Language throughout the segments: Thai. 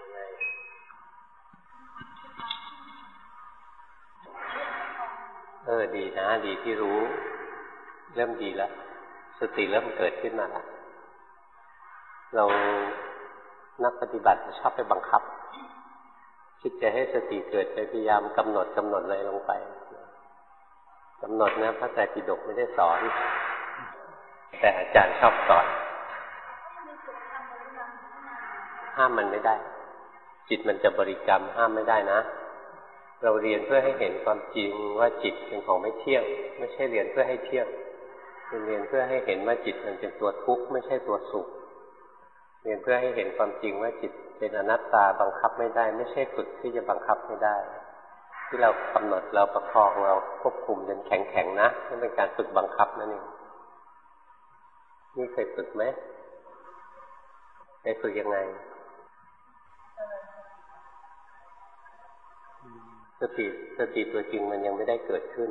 ดีนะดีที่รู้เริ่มดีแล้วสติเริ่มเกิดขึ้นมาแล้วเรานักปฏิบัติชอบไปบังคับคิดจะให้สติเกิดไปพยายามกำหนดอะไรลงไปกำหนดนะพระไตรปิฎกไม่ได้สอนแต่อาจารย์ชอบสอนห้ามมันไม่ได้จิตมันจะบริกรรมห้ามไม่ได้นะเราเรียนเพื่อให้เห็นความจริงว่าจิตเป็นของไม่เที่ยงไม่ใช่เรียนเพื่อให้เที่ยงเรียนเพื่อให้เห็นว่าจิตมันเป็นตัวทุกข์ไม่ใช่ตัวสุขเรียนเพื่อให้เห็นความจริงว่าจิตเป็นอนัตตาบังคับไม่ได้ไม่ใช่ฝึกที่จะบังคับไม่ได้ที่เรากำหนดเราประคองเราควบคุมจนแข็งๆนะนั่นเป็นการฝึกบังคับนั่นเองนี่เคยฝึกไหมเคยฝึกยังไงสติตัวจริงมันยังไม่ได้เกิดขึ้น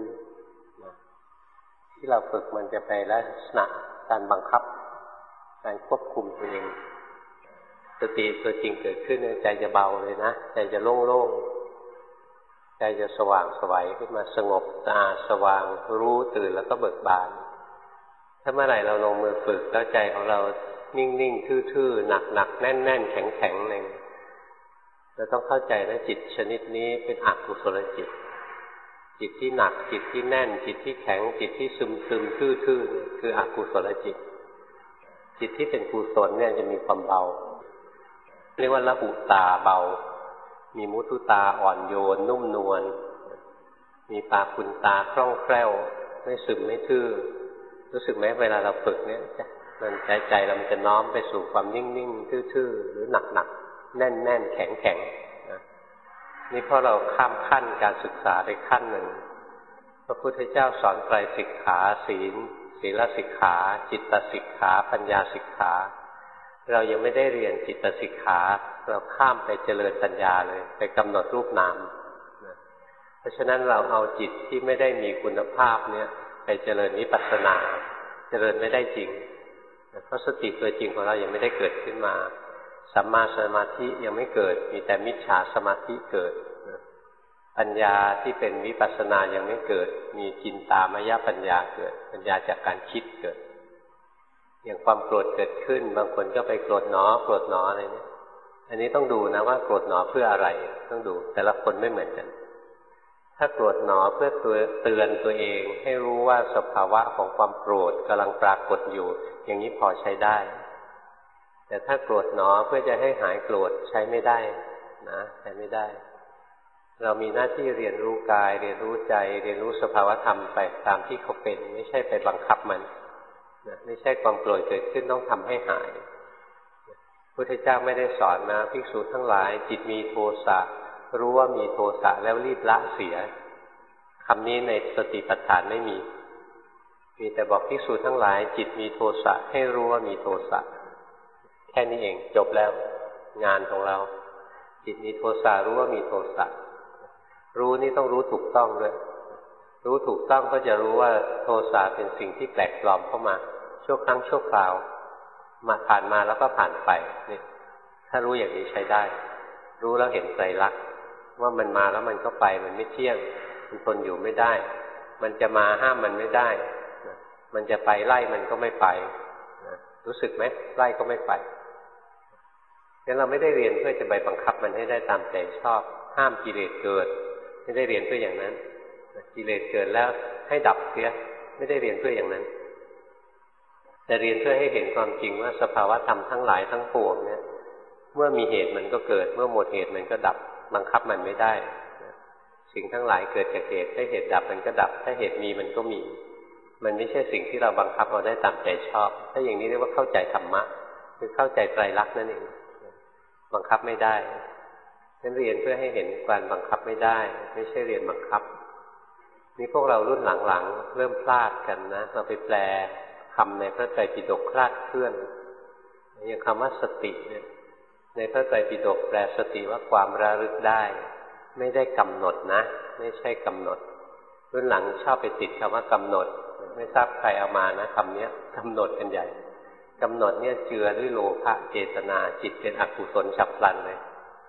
ที่เราฝึกมันจะไปลักษณะการบังคับการควบคุมตัวเองสติตัวจริงเกิดขึ้นใจจะเบาเลยนะใจจะโล่งๆใจจะสว่างไสวขึ้นมาสงบสะอาดสว่างรู้ตื่นแล้วก็เบิกบานถ้าเมื่อไหร่เราลงมือฝึกแล้วใจของเรานิ่งๆทื่อๆหนักๆแน่นๆแข็งๆอะไรเราต้องเข้าใจนะจิตชนิดนี้เป็นอกุศลจิตจิตที่หนักจิตที่แน่นจิตที่แข็งจิตที่ซึมๆทื่อๆคืออกุศลจิตจิตที่เป็นกุศลเนี่ยจะมีความเบาเรียกว่าละหุตาเบามีมุทุตาอ่อนโยนนุ่มนวลมีปาคุณตาคล่องแคล่วไม่ซึมไม่ทื่อรู้สึกไหมเวลาเราฝึกเนี่ยมันใจเรามันจะน้อมไปสู่ความนิ่งๆทื่อๆหรือหนักๆแน่นๆแข็งๆนะนี่เพราะเราข้ามขั้นการศึกษาไปขั้นหนึ่งพระพุทธเจ้าสอนไตรสิกขาศีลสิกขาจิตสิกขาปัญญาสิกขาเรายังไม่ได้เรียนจิตสิกขาเราข้ามไปเจริญปัญญาเลยไปกำหนดรูปนามนะเพราะฉะนั้นเราเอาจิตที่ไม่ได้มีคุณภาพเนี่ยไปเจริญวิปัสสนาเจริญไม่ได้จริงเพราะสติตัวจริงของเรายังไม่ได้เกิดขึ้นมาสัมมาสมาธิยังไม่เกิดมีแต่มิจฉาสมาธิเกิดปัญญาที่เป็นวิปัสสนายังไม่เกิดมีจินตามยปัญญาเกิดปัญญาจากการคิดเกิดอย่างความโกรธเกิดขึ้นบางคนก็ไปโกรธหนออะไรเนี่ยอันนี้ต้องดูนะว่าโกรธหนอเพื่ออะไรต้องดูแต่ละคนไม่เหมือนกันถ้าโกรธหนอเพื่อเตือนตัวเองให้รู้ว่าสภาวะของความโกรธกำลังปรากฏอยู่อย่างนี้พอใช้ได้แต่ถ้าโกรธหนอเพื่อจะให้หายโกรธใช้ไม่ได้นะใช้ไม่ได้เรามีหน้าที่เรียนรู้กายเรียนรู้ใจเรียนรู้สภาวธรรมไปตามที่เขาเป็นไม่ใช่ไปบังคับมันนะไม่ใช่ความโกรธเกิดขึ้นต้องทำให้หายพุทธเจ้าไม่ได้สอนนะภิกษุทั้งหลายจิตมีโทสะรู้ว่ามีโทสะแล้วรีบละเสียคำนี้ในสติปัฏฐานไม่มีแต่บอกภิกษุทั้งหลายจิตมีโทสะให้รู้ว่ามีโทสะแค่นี้เองจบแล้วงานของเราจิตมีโทสะรู้ว่ามีโทสะรู้นี่ต้องรู้ถูกต้องด้วยรู้ถูกต้องก็จะรู้ว่าโทสะเป็นสิ่งที่แปลกปลอมเข้ามาชั่วครั้งชั่วคราวมาผ่านมาแล้วก็ผ่านไปนี่ถ้ารู้อย่างนี้ใช้ได้รู้แล้วเห็นไตรลักษณ์ว่ามันมาแล้วมันก็ไปมันไม่เที่ยงมันทนอยู่ไม่ได้มันจะมาห้ามมันไม่ได้มันจะไปไล่มันก็ไม่ไปรู้สึกไหมไล่ก็ไม่ไปงั้นเราไม่ได้เรียนเพื่อจะไปบังคับมันให้ได้ตามใจชอบห้ามกิเลสเกิดไม่ได้เรียนเพื่ออย่างนั้นกิเลสเกิดแล้วให้ดับเสียไม่ได้เรียนเพื่ออย่างนั้นแต่เรียนเพื่อให้เห็นความจริงว่าสภาวะธรรมทั้งหลายทั้งปวงเนี่ยเมื่อมีเหตุมันก็เกิดเมื่อหมดเหตุมันก็ดับบังคับมันไม่ได้สิ่งทั้งหลายเกิดจากเหตุถ้าเหตุดับมันก็ดับถ้าเหตุมีมันก็มีมันไม่ใช่สิ่งที่เราบังคับเราได้ตามใจชอบถ้าอย่างนี้เรียกว่าเข้าใจธรรมะคือเข้าใจไตรลักษณ์นั่นเองบังคับไม่ได้งั้นเรียนเพื่อให้เห็นการบังคับไม่ได้ไม่ใช่เรียนบังคับนี่พวกเรารุ่นหลังๆเริ่มพลาดกันนะเราไปแปลคำในพระไตรปิฎกคลาดเคลื่อนอย่างคำว่าสติเนี่ยในพระไตรปิฎกแปลสติว่าความระลึกได้ไม่ได้กำหนดนะไม่ใช่กำหนดรุ่นหลังชอบไปติดคำว่ากำหนดไม่ทราบใครเอามานะคำนี้กำหนดกันใหญ่กำหนดเนี่ยเจือด้วยโลภะเจตนาจิตเป็นอกุศลฉับพลันเลย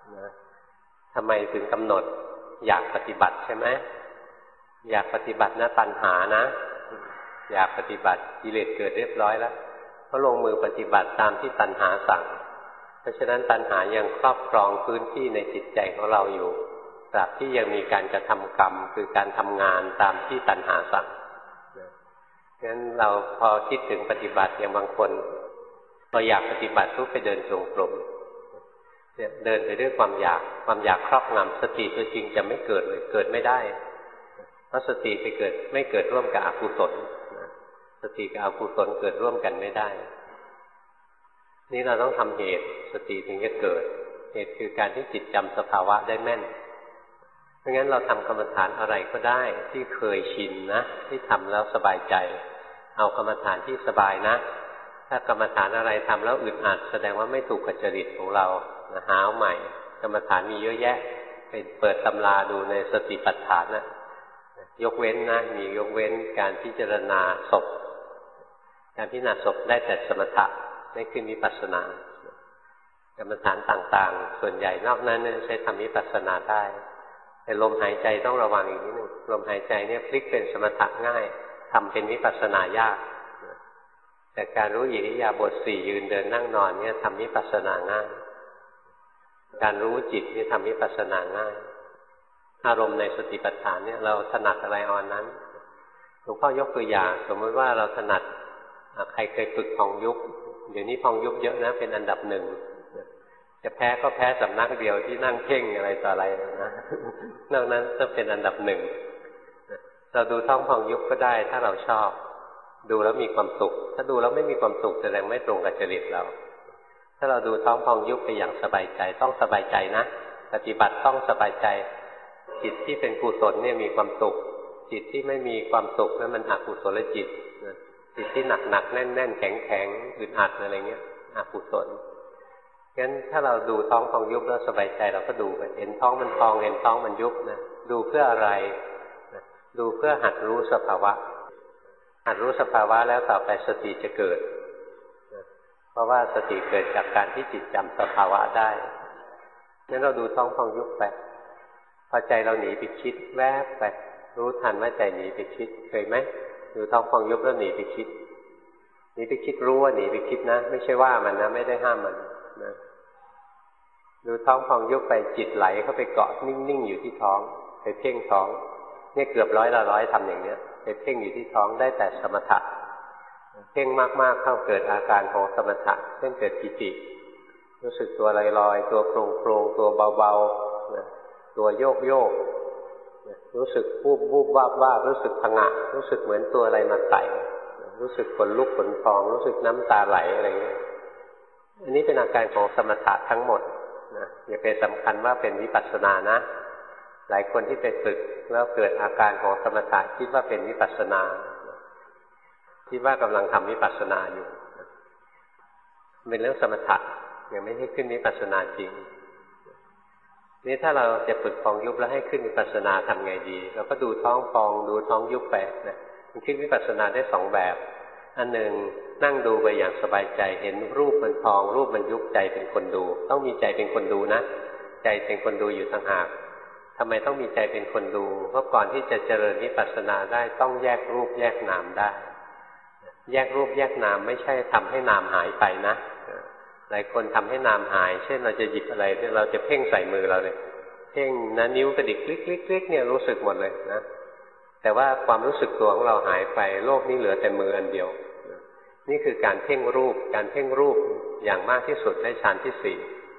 นะทำไมถึงกำหนดอยากปฏิบัติใช่ไหมอยากปฏิบัตินะตัณหานะอยากปฏิบัติกิเลสเกิดเรียบร้อยแล้วก็ลงมือปฏิบัติตามที่ตัณหาสั่งเพราะฉะนั้นตัณหายังครอบครองพื้นที่ในจิตใจของเราอยู่ตราบที่ยังมีการกระทำกรรมคือการทำงานตามที่ตัณหาสั่งงั้นเราพอคิดถึงปฏิบัติอย่างบางคนพออยากปฏิบัติปุ๊บไปเดินจงกรมเนี่ยเดินไปด้วยความอยากครอบงำสติตัวจริงจะไม่เกิดเลยเกิดไม่ได้เพราะสติไปเกิดไม่เกิดร่วมกับอกุศลสติกับอกุศลเกิดร่วมกันไม่ได้นี่เราต้องทำเหตุสติถึงจะเกิดเหตุคือการที่จิตจำสภาวะได้แม่นเพราะงั้นเราทำกรรมฐานอะไรก็ได้ที่เคยชินนะที่ทำแล้วสบายใจเอากรรมฐานที่สบายนะถ้ากรรมฐานอะไรทำแล้วอึดอัดแสดงว่าไม่ถูกกับจริตของเราหาใหม่กรรมฐานมีเยอะแยะไปเปิดตำราดูในสติปัฏฐานนะยกเว้นนะมียกเว้นการพิจารณาศพการพิจารณาศพได้แต่สมถะไม่ขึ้นวิปัสสนากรรมฐานต่างๆส่วนใหญ่นอกนั้นใช้ทำวิปัสสนาได้แต่ลมหายใจต้องระวังอีกนิดนึงลมหายใจเนี่ยพลิกเป็นสมถะง่ายทำเป็นวิปัสสนายากแต่การรู้อิริยาบถสี่ยืนเดินนั่งนอนเนี่ยทำวิปัสสนาง่ายการรู้จิตนี่ทำวิปัสสนาง่ายอารมณ์ในสติปัฏฐานเนี่ยเราถนัดอะไรเอาอันนั้นหลวงพ่อยกตัวอย่างสมมติว่าเราถนัดใครเคยฝึกพองยุบเดี๋ยวนี้พองยุบเยอะนะเป็นอันดับหนึ่งจะแพ้ก็แพ้สำนักเดียวที่นั่งเพ่งอะไรต่ออะไรนะนอกนั้นจะเป็นอันดับหนึ่งเราดูท้องพองยุบก็ได้ถ้าเราชอบดูแล้วมีความสุขถ้าดูแล้วไม่มีความสุขแสดงไม่ตรงกับจริตเราถ้าเราดูท้องพองยุบไปอย่างสบายใจต้องสบายใจนะปฏิบัติต้องสบายใจจิตที่เป็นกุศลเนี่ยมีความสุขจิตที่ไม่มีความสุขนั้นมันอกุศลจิตจิตที่หนักๆแน่นๆแข็งๆอึดอัดอะไรเงี้ยอกุศลงั้นถ้าเราดูท้องพองยุบแล้วสบายใจเราก็ดูไปเห็นท้องมันพองเห็นท้องมันยุบนะดูเพื่ออะไรดูเพื่อหัดรู้สภาวะหัดรู้สภาวะแล้วต่อไปสติจะเกิดเพราะว่าสติเกิดจากการที่จิตจำสภาวะได้งั้นเราดูท้องพองยุบไปพอใจเราหนีไปคิดแวบไปรู้ทันว่าใจหนีไปคิดเคยไหมดูท้องพองยุบแล้วหนีไปคิดรู้ว่าหนีไปคิดนะไม่ใช่ว่ามันนะไม่ได้ห้ามมันนะดูท้องพองยุบไปจิตไหลเข้าไปเกาะนิ่งๆอยู่ที่ท้องไปเพ่งท้องเนี่ยเกือบร้อยทำอย่างเนี้ยไปเพ่งอยู่ที่ท้องได้แต่สมถะเพ่งมากๆเข้าเกิดอาการของสมถะเช่นเกิดปิติรู้สึกตัวลอยๆตัวโปร่งๆตัวเบาๆตัวโยกรู้สึกวูบวาบรู้สึกผงะรู้สึกเหมือนตัวอะไรมาไต่รู้สึกขนลุกขนพองรู้สึกน้ำตาไหลอะไรเงี้ยอันนี้เป็นอาการของสมถะทั้งหมดนะอย่าไปสำคัญว่าเป็นวิปัสสนานะหลายคนที่ไปฝึกแล้วเกิดอาการของสมถะคิดว่าเป็นวิปัสสนาคิดว่ากำลังทำวิปัสสนาอยู่เป็นเรื่องสมถะยังไม่ให้ขึ้นวิปัสสนาจริงนี่ถ้าเราจะฝึกพองยุบแล้วให้ขึ้นวิปัสสนาทำไงดีเราก็ดูท้องพองดูท้องยุบไปนะมันขึ้นวิปัสสนาได้สองแบบอันหนึ่งนั่งดูไปอย่างสบายใจเห็นรูปมันพองรูปมันยุบใจเป็นคนดูต้องมีใจเป็นคนดูนะใจเป็นคนดูอยู่ต่างหากทำไมต้องมีใจเป็นคนดูเพราะก่อนที่จะเจริญวิปัสสนาได้ต้องแยกรูปแยกนามได้แยกรูปแยกนามไม่ใช่ทำให้นามหายไปนะหลายคนทำให้นามหายเช่นเราจะหยิบอะไรเราจะเพ่งใส่มือเราเลยเพ่งนะนิ้วกระดิกคลิกๆเนี่ยรู้สึกหมดเลยนะแต่ว่าความรู้สึกตัวของเราหายไปโลกนี้เหลือแต่มืออันเดียวนี่คือการเพ่งรูปการเพ่งรูปอย่างมากที่สุดได้ฌานที่สี่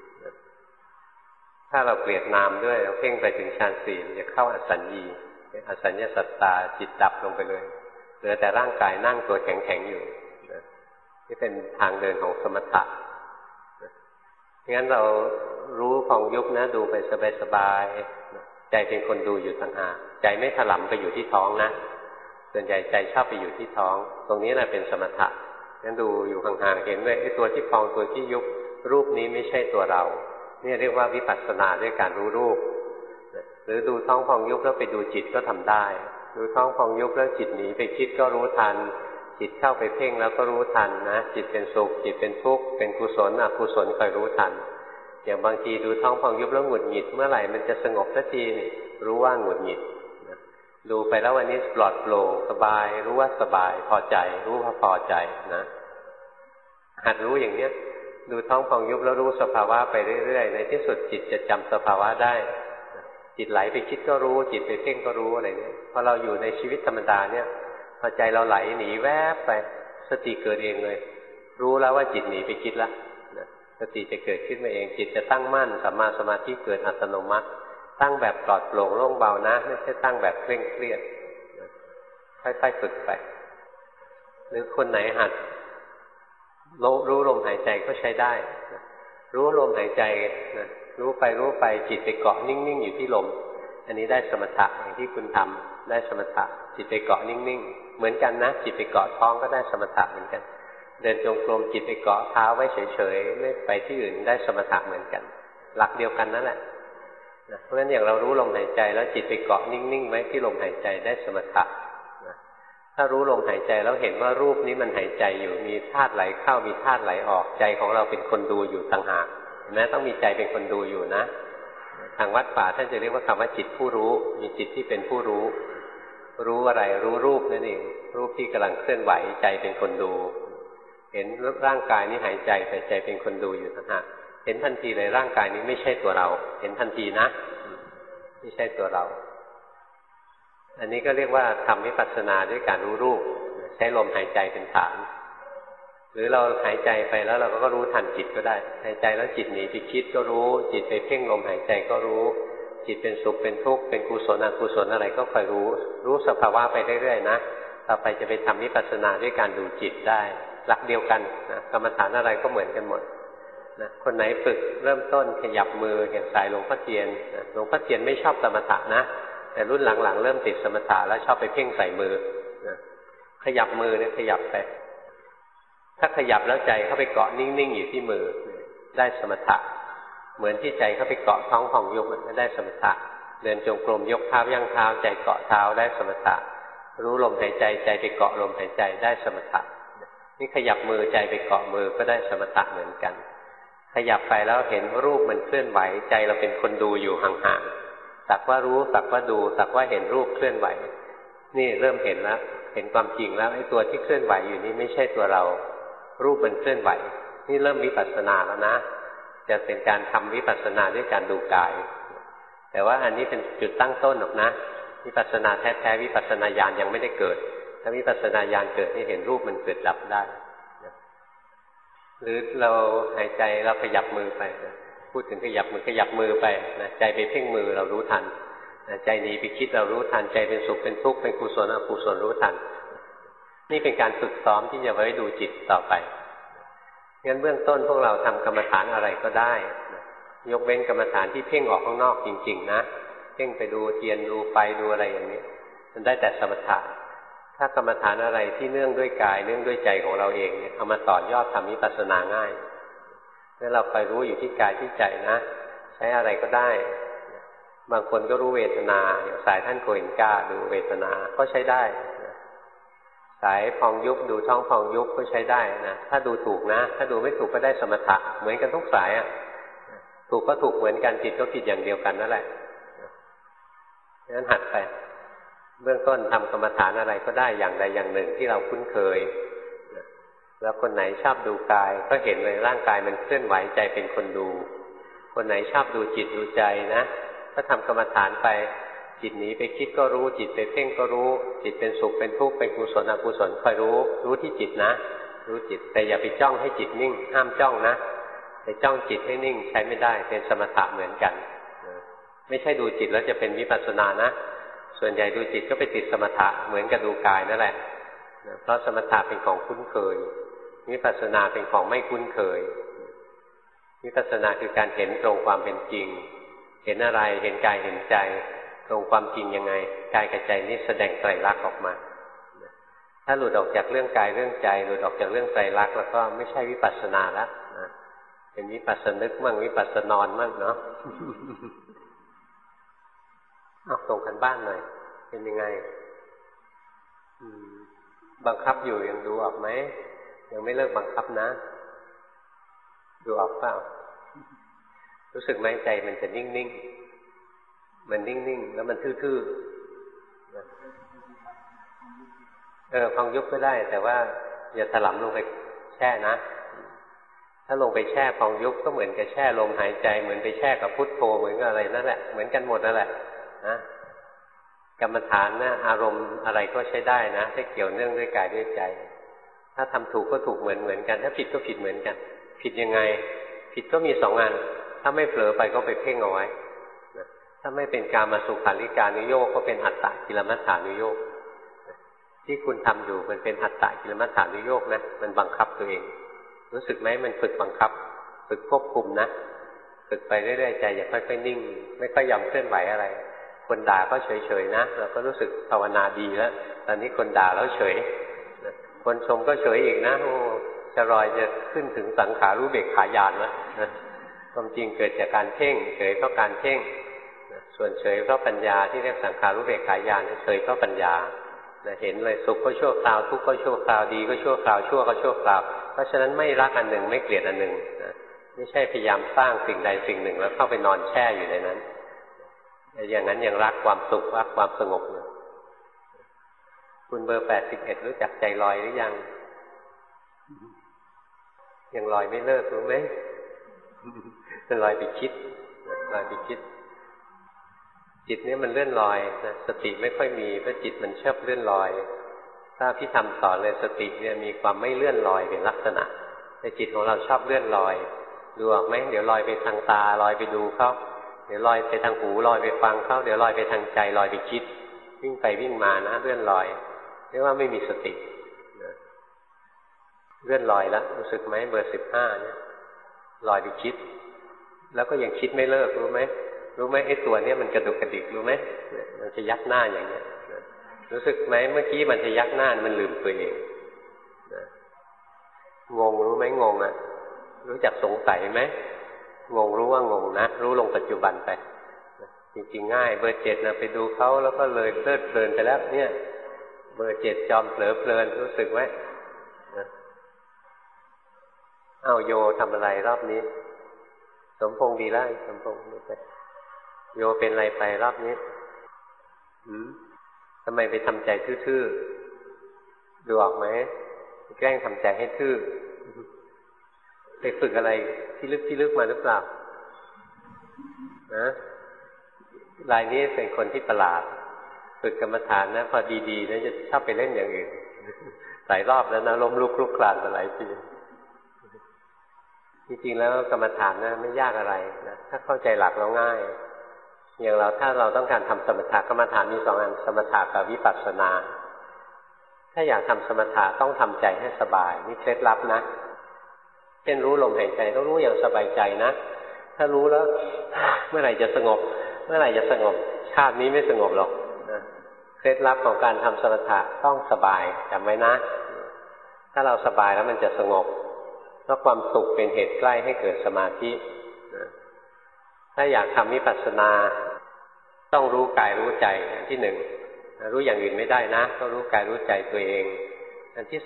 ถ้าเราเกลียดนามด้วยเราเพ่งไปถึงฌานสี่จะเข้าอสัญญีอสัญญสัตตาจิตดับลงไปเลยเหลือแต่ร่างกายนั่งตัวแข็งๆอยู่นี่เป็นทางเดินของสมถะงั้นเรารู้พองยุบนะดูไปสบายๆใจเป็นคนดูอยู่ต่างหากใจไม่ถลำไปอยู่ที่ท้องนะส่วนใหญ่ใจชอบไปอยู่ที่ท้องตรงนี้แหละเป็นสมถะงั้นดูอยู่ห่างๆเห็นด้วยไอ้ตัวที่พองตัวที่ยุบรูปนี้ไม่ใช่ตัวเรานี่เรียกว่าวิปัสสนาด้วยการรู้รูปหรือดูท้องพองยุบแล้วไปดูจิตก็ทำได้ดูท้องพองยุบแล้วจิตหนีไปคิดก็รู้ทันจิตเข้าไปเพ่งแล้วก็รู้ทันนะจิตเป็นสุขจิตเป็นทุกข์เป็นกุศลอกุศลคอยรู้ทันอย่างบางทีดูท้องพองยุบแล้วหงุดหงิดเมื่อไหร่มันจะสงบสักทีนี่รู้ว่าหงุดหงิดดูไปแล้ววันนี้ปลอดโปร่งสบายรู้ว่าสบายพอใจรู้ว่าพอใจนะหัดรู้อย่างเนี้ยดูท้องพองยุบแล้วรู้สภาวะไปเรื่อยๆในที่สุดจิตจะจำสภาวะได้จิตไหลไปคิดก็รู้จิตไปเพ่งก็รู้อะไรเนี่ยพอเราอยู่ในชีวิตธรรมดาเนี่ยพอใจเราไหลหนีแวบไปสติเกิดเองเลยรู้แล้วว่าจิตหนีไปคิดแล้วสติจะเกิดขึ้นมาเองจิตจะตั้งมั่นสัมมาสมาธิเกิดอัตโนมัติตั้งแบบปลอดโปร่งโล่งเบานะไม่ใช่ตั้งแบบเคร่งเครียดค่อยๆฝึกไปหรือคนไหนหัดรู้ลมหายใจก็ใช้ได้รู้ลมหายใจรู้ไปจิตไปเกาะนิ่งๆอยู่ที่ลมอันนี้ได้สมถะอย่างที่คุณทำได้สมถะจิตไปเกาะนิ่งๆเหมือนกันนะจิตไปเกาะท้องก็ได้สมถะเหมือนกันเดินจงกรมจิตไปเกาะเท้าไว้เฉยๆไม่ไปที่อื่นได้สมถะเหมือนกันหลักเดียวกันนั่นแหละเพราะฉะนั้นอย่างเรารู้ลมหายใจแล้วจิตไปเกาะนิ่งๆไว้ที่ลมหายใจได้สมถะถ้ารู้ลมหายใจแล้วเห็นว่ารูปนี้มันหายใจอยู่มีธาตุไหลเข้ามีธาตุไหลออกใจของเราเป็นคนดูอยู่ต่างหากเห็นไหมต้องมีใจเป็นคนดูอยู่นะทางวัดป่าท่านจะเรียกว่าคำว่าจิตผู้รู้มีจิตที่เป็นผู้รู้รู้อะไรรู้รูปนั่นเองรูปที่กำลังเคลื่อนไหวใจเป็นคนดูเห็นร่างกายนี้หายใจแต่ใจเป็นคนดูอยู่ต่างหากเห็นทันทีเลยร่างกายนี้ไม่ใช่ตัวเราเห็นทันทีนะไม่ใช่ตัวเราอันนี้ก็เรียกว่าทำวิปัสสนาด้วยการรู้รูปใช้ลมหายใจเป็นฐานหรือเราหายใจไปแล้วเราก็รู้ทันจิตก็ได้หายใจแล้วจิตหนีไปคิดก็รู้จิตไปเพ่งลมหายใจก็รู้จิตเป็นสุขเป็นทุกข์เป็นกุศลอกุศลอะไรก็คอยรู้สภาวะไปเรื่อยๆนะต่อไปจะไปทำวิปัสสนาด้วยการดูจิตได้หลักเดียวกันนะกรรมฐานอะไรก็เหมือนกันหมดนะคนไหนฝึกเริ่มต้นขยับมืออย่างสายหลวงพ่อเทียนหลวงพ่อเทียนไม่ชอบสมถะนะแต่รุ่นหลังๆเริ่มติดสมถะแล้วชอบไปเพ่งใส่มือนะขยับมือเนี่ยขยับไปถ้าขยับแล้วใจเข้าไปเกาะนิ่งๆอยู่ที่มือได้สมถะเหมือนที่ใจเข้าไปเกาะท้องพองยุบได้สมถะเดินจงกรมยกเท้าย่างเท้าใจเกาะเท้าได้สมถะรู้ลมหายใจใจไปเกาะลมหายใจได้สมถะนี่ขยับมือใจไปเกาะมือก็ได้สมถะเหมือนกันขยับไปแล้วเห็นรูปมันเคลื่อนไหวใจเราเป็นคนดูอยู่ห่างๆสักว่ารู้สักว่าดูสักว่าเห็นรูปเคลื่อนไหวนี่เริ่มเห็นแล้วเห็นความจริงแล้วไอ้ตัวที่เคลื่อนไหวอยู่นี่ไม่ใช่ตัวเรารูปมันเคลื่อนไหวนี่เริ่มวิปัสสนาแล้วนะจะเป็นการทำวิปัสสนาด้วยการดูกายแต่ว่าอันนี้เป็นจุดตั้งต้นหรอกนะวิปัสสนาแท้ๆวิปัสสนาญาณยังไม่ได้เกิดถ้าวิปัสสนาญาณเกิดนี่เห็นรูปมันเกิดดับได้หรือเราหายใจเราขยับมือไปพูดถึงขยับมือไปนะใจไปเพ่งมือเรารู้ทันใจหนีไปคิดเรารู้ทันใจเป็นสุขเป็นทุกข์เป็นกุศลอกุศลรู้ทันนี่เป็นการฝึกซ้อมที่จะไว้ดูจิตต่อไปงั้นเบื้องต้นพวกเราทำกรรมฐานอะไรก็ได้ยกเว้นกรรมฐานที่เพ่งออกข้างนอกจริงๆนะเพ่งไปดูเทียนดูไฟดูอะไรอย่างนี้มันได้แต่สมถะถ้ากรรมฐานอะไรที่เนื่องด้วยกายเนื่องด้วยใจของเราเองเนี่ยเอามาต่อยอดทำวิปัสสนาง่ายแล้วเราคอยรู้อยู่ที่กายที่ใจนะใช้อะไรก็ได้บางคนก็รู้เวทนาอย่างสายท่านโกเอนก้าดูเวทนาก็ใช้ได้สายพองยุบดูท้องพองยุบก็ใช้ได้นะถ้าดูถูกนะถ้าดูไม่ถูกก็ได้สมถะเหมือนกันทุกสายอ่ะถูกก็ถูกเหมือนกันผิดก็ผิดอย่างเดียวกันนั่นแหละงั้นหัดไปเบื้องต้นทำกรรมฐานอะไรก็ได้อย่างใดอย่างหนึ่งที่เราคุ้นเคยแล้วคนไหนชอบดูกายก็เห็นเลยร่างกายมันเคลื่อนไหวใจเป็นคนดูคนไหนชอบดูจิตดูใจนะก็ทำกรรมฐานไปจิตหนีไปคิดก็รู้จิตไปเพ่งก็รู้จิตเป็นสุขเป็นทุกข์เป็นกุศลอกุศลคอยรู้ที่จิตนะรู้จิตแต่อย่าไปจ้องให้จิตนิ่งห้ามจ้องนะแต่จ้องจิตให้นิ่งใช้ไม่ได้เป็นสมถะเหมือนกันไม่ใช่ดูจิตแล้วจะเป็นวิปัสสนานะส่วนใหญ่ดูจิตก็ไปติดสมถะเหมือนกับดูกายนั่นแหละเพราะสมถะเป็นของคุ้นเคยวิปัสสนาเป็นของไม่คุ้นเคยวิปัสสนาคือการเห็นตรงความเป็นจริงเห็นอะไรเห็นกายเห็นใจตรงความจริงยังไงกายกับใจนี้แสดงไตรลักษณ์ออกมาถ้าหลุดออกจากเรื่องกายเรื่องใจหลุดออกจากเรื่องไตรลักษณ์แล้วก็ไม่ใช่วิปัสสนาแล้วนะเป็นวิปัสสนึกมั่งวิปัสสนอนมั่งเนาะส่งกันบ้านหน่อยเป็นยังไงบังคับอยู่ยังดูออกไหมยังไม่เลิกบังคับนะดูออกเปล่ารู้สึกไหมใจมันจะนิ่งๆมันนิ่งๆแล้วมันทื่อๆพองยุบก็ได้แต่ว่าอย่าถลำลงไปแช่นะถ้าลงไปแช่พองยุบก็เหมือนกับแช่ลมหายใจเหมือนไปแช่กับพุทโธเหมือนกับอะไรนั่นแหละเหมือนกันหมดนั่นแหละนะกรรมฐานนะอารมณ์อะไรก็ใช้ได้นะถ้าเกี่ยวเนื่องด้วยกายด้วยใจถ้าทำถูกก็ถูกเหมือนกันถ้าผิดก็ผิดเหมือนกันผิดยังไงผิดก็มี2 อันถ้าไม่เผลอไปก็ไปเพ่งเอาไว้ถ้าไม่เป็นกามสุขาริการนุโยคก็เป็นอัตตกิลมัฏฐานุโยคที่คุณทำอยู่มันเป็นอัตตกิลมัฏฐานุโยคนะมันบังคับตัวเองรู้สึกไหมมันฝึกบังคับฝึกควบคุมนะฝึกไปเรื่อยๆใจอย่าค่อยๆนิ่งไม่ค่อยยอมเคลื่อนไหวอะไรคนด่าก็เฉยๆนะเราก็รู้สึกภาวนาดีแล้วตอนนี้คนด่าแล้วเฉยคนชมก็เฉยอีกนะโอ้จะลอยจะขึ้นถึงสังขารู้เบกขาญาณแล้วความจริงเกิดจากการเพ่งเฉยเพราะการเพ่งส่วนเฉยเพราะปัญญาที่เรียกสังขารู้เบกขาญาณเฉยเพราะปัญญาเห็นเลยสุขก็ชั่วคราวทุกข์ก็ชั่วคราวดีก็ชั่วคราวชั่วก็ชั่วคราวเพราะฉะนั้นไม่รักอันหนึ่งไม่เกลียดอันหนึ่งไม่ใช่พยายามสร้างสิ่งใดสิ่งหนึ่งแล้วเข้าไปนอนแช่อยู่ในนั้นอย่างนั้นยังรักความสุขรักความสงบอยู่คุณเบอร์81รู้จักใจลอยหรือยังยังลอยไม่เลิกรู้ไหมมันลอยไปคิดลอยไปคิดจิตนี้มันเลื่อนลอยสติไม่ค่อยมีเพราะจิตมันชอบเลื่อนลอยถ้าพี่ทำสอนเลยสติเนี่ยมีความไม่เลื่อนลอยเป็นลักษณะแต่จิตของเราชอบเลื่อนลอยดูออกไหมเดี๋ยวลอยไปทางตาลอยไปดูเขาเดี๋ยวลอยไปทางหูลอยไปฟังเขาเดี๋ยวลอยไปทางใจลอยไปคิดวิ่งไปวิ่งมานะเลื่อนลอยเรียกว่าไม่มีสติเลื่อนลอยแล้วรู้สึกไหมเบอร์15เนี่ยลอยไปคิดแล้วก็ยังคิดไม่เลิกรู้ไหมไอ้ตัวเนี้ยมันกระดุกกระดิกรู้ไหมมันจะยักหน้าอย่างเนี้ยรู้สึกไหมเมื่อกี้มันจะยักหน้ามันลืมตัวเองงงรู้ไหมงงอ่ะรู้จักสงสัยไหมงงรู้ว่างงนะรู้ลงปัจจุบันไปจริงๆง่ายเบอร์7นะไปดูเขาแล้วก็เลยเพลิดเพลินไปแล้วเนี่ยเบอร์7จอมเผลอเพลินรู้สึกไหมอ้าวโยทำอะไรรอบนี้สมพงษ์ดีแล้วสมพงษ์ดูไปโยเป็นอะไรไปรอบนี้ทำไมไปทำใจทื่อๆดูออกไหมแกล้งทำใจให้ทื่อไปฝึกอะไรที่ลึกมาหรือเปล่านะรายนี้เป็นคนที่ประหลาดฝึกกรรมฐานนะพอดีๆนะจะชอบไปเล่นอย่างอื่นหลายรอบแล้วนะล้มลุกคลุกคลานมาหลายทีจริงๆแล้วกรรมฐานนะไม่ยากอะไรนะถ้าเข้าใจหลักแล้วง่ายอย่างเราถ้าเราต้องการทำสมถะกรรมฐานมี2 อันสมถะกับวิปัสสนาถ้าอยากทำสมถะต้องทำใจให้สบายนี่เคล็ดลับนะเช่นรู้ลมหายใจต้องรู้อย่างสบายใจนะถ้ารู้แล้วเมื่อไหร่จะสงบเมื่อไหร่จะสงบชาตินี้ไม่สงบหรอกนะเคล็ดลับของการทำสมถะต้องสบายจำไว้นะถ้าเราสบายแล้วมันจะสงบเพราะความสุขเป็นเหตุใกล้ให้เกิดสมาธิถ้าอยากทำวิปัสสนาต้องรู้กายรู้ใจอันที่1รู้อย่างอื่นไม่ได้นะต้องรู้กายรู้ใจตัวเองอันที่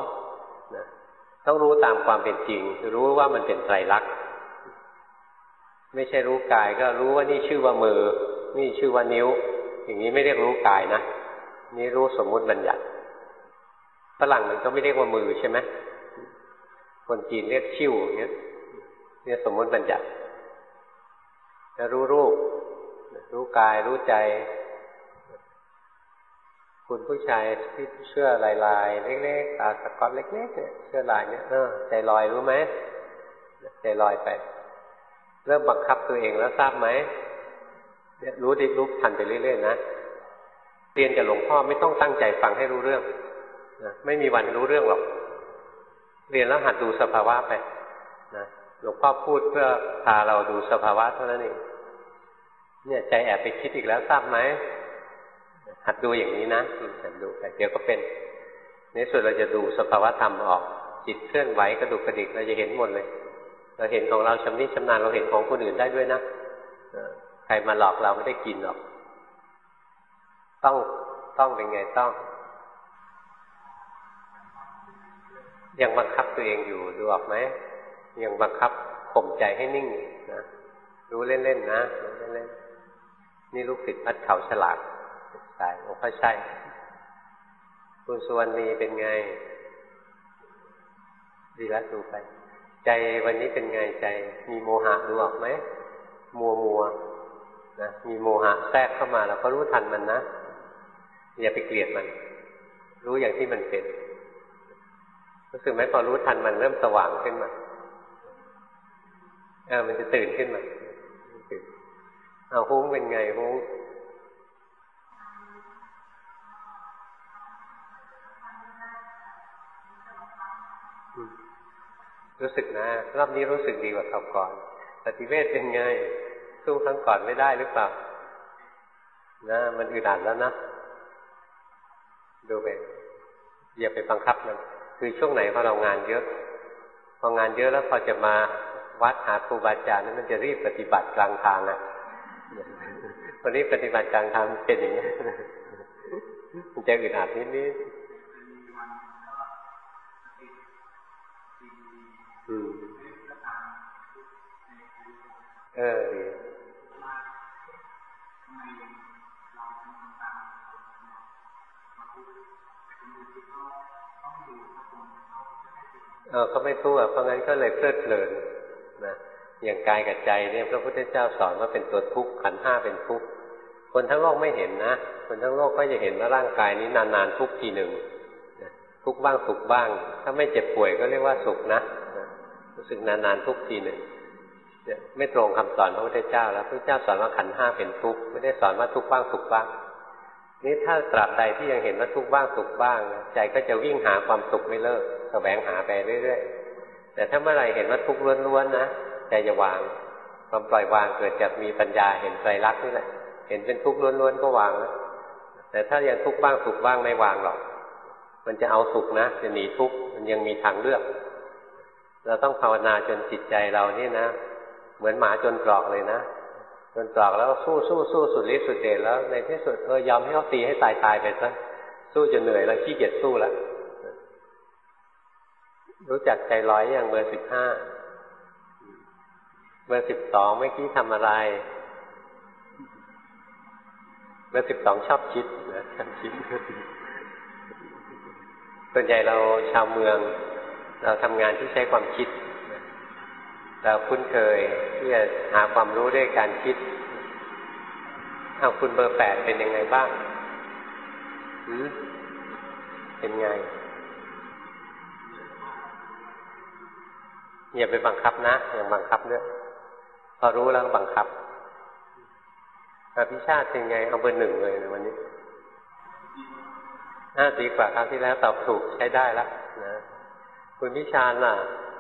2ต้องรู้ตามความเป็นจริงรู้ว่ามันเป็นไตรลักษณ์ไม่ใช่รู้กายก็รู้ว่านี่ชื่อว่ามือนี่ชื่อว่านิ้วอย่างนี้ไม่เรียกรู้กายนะนี่รู้สมมุติบัญญัติฝรั่งมันก็ไม่เรียกว่ามือใช่ไหมคนจีนเรียกชิ่วอย่างเงี้ยนี่สมมุติบัญญัติรู้รูปรู้กายรู้ใจคุณผู้ชายที่เสื้อลายๆเล็กๆตาสก๊อตเล็กๆเนี่ยเสื้อลายเนี่ยใจลอยรู้ไหมใจลอยไปเริ่มบังคับตัวเองแล้วทราบไหมเนี่ยรู้ดิรู้ทันไปเรื่อยๆนะเรียนกับหลวงพ่อไม่ต้องตั้งใจฟังให้รู้เรื่องนะไม่มีวันรู้เรื่องหรอกเรียนแล้วหัดดูสภาวะไปนะหลวงพ่อพูดเพื่อพาเราดูสภาวะเท่านั้นเองเนี่ยใจแอบไปคิดอีกแล้วทราบไหมหัดดูอย่างนี้นะหัดดูไปเดี๋ยวก็เป็นในส่วนเราจะดูสภาวะธรรมออกจิตเคลื่อนไหวกระดุกกระดิกเราจะเห็นหมดเลยเราเห็นของเราชำนิชำนาญเราเห็นของคนอื่นได้ด้วยนะใครมาหลอกเราไม่ได้กินหรอกต้องเป็นไงต้องยังบังคับตัวเองอยู่ดูออกไหมยังบังคับข่มใจให้นิ่งนะรู้เล่นๆนะรู้เล่นๆนี่ลูกศิษย์วัดเขาฉลาดสายหลวงพ่อใช่คุณสุวรรณีเป็นไงดีแล้วดูไปใจวันนี้เป็นไงใจมีโมหะดูออกไหมมัวนะมีโมหะแทรกเข้ามาเราก็รู้ทันมันนะอย่าไปเกลียดมันรู้อย่างที่มันเป็นรู้สึกไหมพอรู้ทันมันเริ่มสว่างขึ้นมามันจะตื่นขึ้นมาเอาหุ้งเป็นไงหุ้งรู้สึกนะรอบนี้รู้สึกดีกว่าคราวก่อนปฏิเวทเป็นไงสู้ครั้งก่อนไม่ได้หรือเปล่านะมันอึดอัดแล้วนะดูไปอย่าไปบังคับมันคือช่วงไหนพอเรางานเยอะพองานเยอะแล้วพอจะมาวัดหาครูบาอาจารย์นั้นมันจะรีบปฏิบัติกลางทางนะวันนี้ปฏิบัติกลางทางเป็นอย่างนี้มันจะอึดอัดนิดดีก็ไม่พูดเพราะงั้นก็เลยเพลิดเพลินนะอย่างกายกับใจเนี่ยพระพุทธเจ้าสอนว่าเป็นตัวทุกข์ขันธ์ห้าเป็นทุกข์คนทั้งโลกไม่เห็นนะคนทั้งโลกก็จะเห็นว่าร่างกายนี้นานๆทุกทีหนึ่งทุกบ้างสุขบ้างถ้าไม่เจ็บป่วยก็เรียกว่าสุขนะรู้สึกนานๆทุกทีหนึ่งไม่ตรงคำสอนพระพุทธเจ้าแล้วพระพุทธเจ้าสอนว่าขันธ์ห้าเป็นทุกข์ไม่ได้สอนว่าทุกบ้างสุขบ้างนี่ถ้าตราบใดที่ยังเห็นว่าทุกบ้างสุขบ้างใจก็จะวิ่งหาความสุขไม่เลิกแสวงหาไปเรื่อยๆแต่ถ้าเมื่อไหร่เห็นว่าทุกข์ล้วนๆนะใจจะวางความปล่อยวางเกิดจากมีปัญญาเห็นไตรลักษณ์นี่แหละเห็นเป็นทุกข์ล้วนๆก็วางแล้วแต่ถ้ายังทุกข์บ้างสุขบ้างไม่วางหรอกมันจะเอาสุขนะจะหนีทุกข์มันยังมีทางเลือกเราต้องภาวนาจนจิตใจเรานี่นะเหมือนหมาจนตรอกเลยนะจนตรอกแล้วสู้สุดฤทธิ์สุดเดชแล้วในที่สุดยอมให้เขาตีให้ตายไปซะสู้จนเหนื่อยแล้วขี้เกียจสู้แล้วรู้จักใจร้อยอย่างเบอร์ 15เบอร์ 12เมื่อกี้ทำอะไรเบอร์ 12ชอบคิดนะชอบคิดส่วนใหญ่เราชาวเมืองเราทำงานที่ใช้ความคิดเราคุ้นเคยที่จะหาความรู้ด้วยการคิดเอาคุณเบอร์ 8เป็นยังไงบ้างเป็นไงอย่าไปบังคับนะอย่าบังคับเนื้อพอรู้แล้วก็บังคับอภิชาติเป็นไงเอาเบอร์ 1เลยวันนี้ดีกว่าคราวที่แล้วตอบถูกใช้ได้แล้วนะคุณพิชาญล่ะ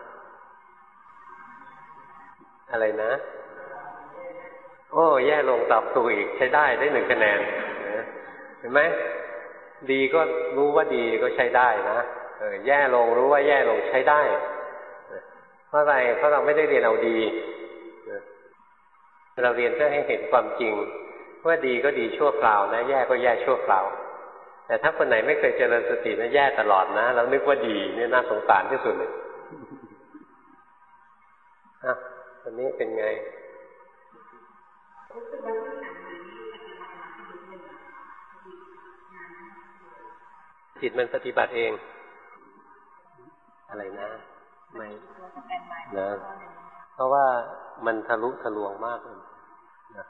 อะไรนะโอ้แย่ลงตอบถูกอีกใช้ได้1คะแนนเห็นไหมดีก็รู้ว่าดีก็ใช้ได้นะแย่ลงรู้ว่าแย่ลงใช้ได้เพราะอะไรเพราะเราไม่ได้เรียนเอาดีเราเรียนเพื่อให้เห็นความจริงว่าดีก็ดีชั่วคราวนะแย่ก็แย่ชั่วคราวแต่ถ้าคนไหนไม่เคยเจริญสตินะแย่ตลอดนะแล้วนึกว่าดีนี่น่าสงสารที่สุดเลยวันนี้เป็นไงจิตมันปฏิบัติเองอะไรนะไม่นะเพราะว่ามันทะลุทะลวงมากเลยนะ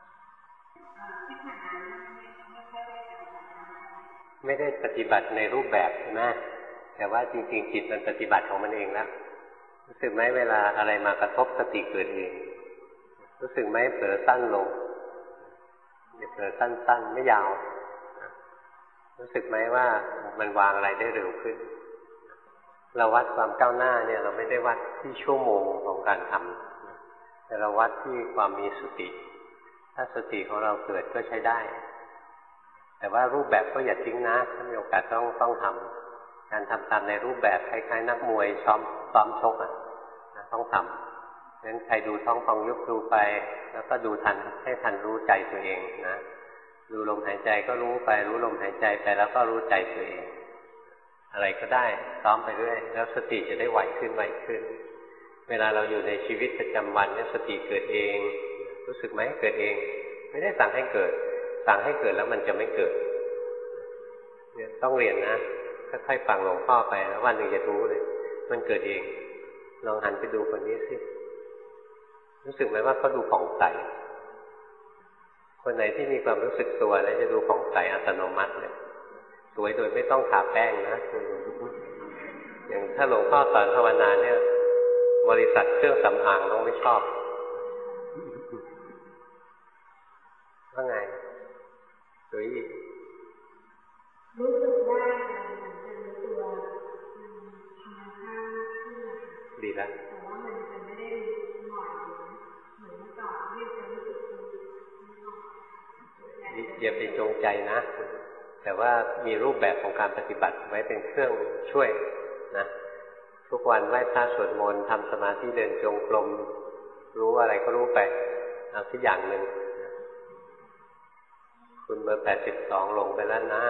ไม่ได้ปฏิบัติในรูปแบบใช่ไหมแต่ว่าจริงๆจิตมันปฏิบัติของมันเองแล้วรู้สึกไหมเวลาอะไรมากระทบสติเกิดเองรู้สึกไหมเผลอสั้นลงอย่าเผลอสั้นๆไม่ยาวรู้สึกไหมว่ามันวางอะไรได้เร็วขึ้นเราวัดความก้าวหน้าเนี่ยเราไม่ได้วัดที่ชั่วโมงของการทำแต่เราวัดที่ความมีสติถ้าสติของเราเกิดก็ใช้ได้แต่ว่ารูปแบบก็อย่าทิ้งนะถ้ามีโอกาสต้องทำการทำตามในรูปแบบคล้ายๆนักมวยซ้อมชกต้องทำงั้นใครดูท้องพองยุบดูไปแล้วก็ดูทันให้ทันรู้ใจตัวเองนะดูลมหายใจก็รู้ไปรู้ลมหายใจไปแล้วก็รู้ใจตัวเองอะไรก็ได้ซ้อมไปเรื่อยแล้วสติจะได้ไวขึ้นเวลาเราอยู่ในชีวิตประจำวันเนี่ยสติเกิดเองรู้สึกไหมเกิดเองไม่ได้สั่งให้เกิดสั่งให้เกิดแล้วมันจะไม่เกิดเนี่ยต้องเรียนนะค่อยๆฟังหลวงพ่อไปแล้ววันหนึ่งจะรู้เลยมันเกิดเองลองหันไปดูคนนี้สิรู้สึกไหมว่าเขาดูผ่องใสคนไหนที่มีความรู้สึกตัวแล้วจะดูผ่องใสอัตโนมัติเลยสวยโดยไม่ต้องทาแป้งนะอย่างถ้าหลวงพ่อสอนภาวนาเนี่ยบริษัทเครื่องสำอางต้องไม่ชอบว่าไงสวยอีกรู้สึกว่ามันจะรู้ตัวธรรมชาติขึ้นดีแล้วแต่ว่ามันจะไม่ได้หน่อยเหมือนเมื่อก่อนที่จะรู้สึกอย่าไปจงใจนะแต่ว่ามีรูปแบบของการปฏิบัติไว้เป็นเครื่องช่วยนะทุกวันไหว้พระสวดมนต์ทำสมาธิเดินจงกรมรู้อะไรก็รู้ไปเอาสักอย่างหนึ่งคุณเบอร์82ลงไปแล้วนะ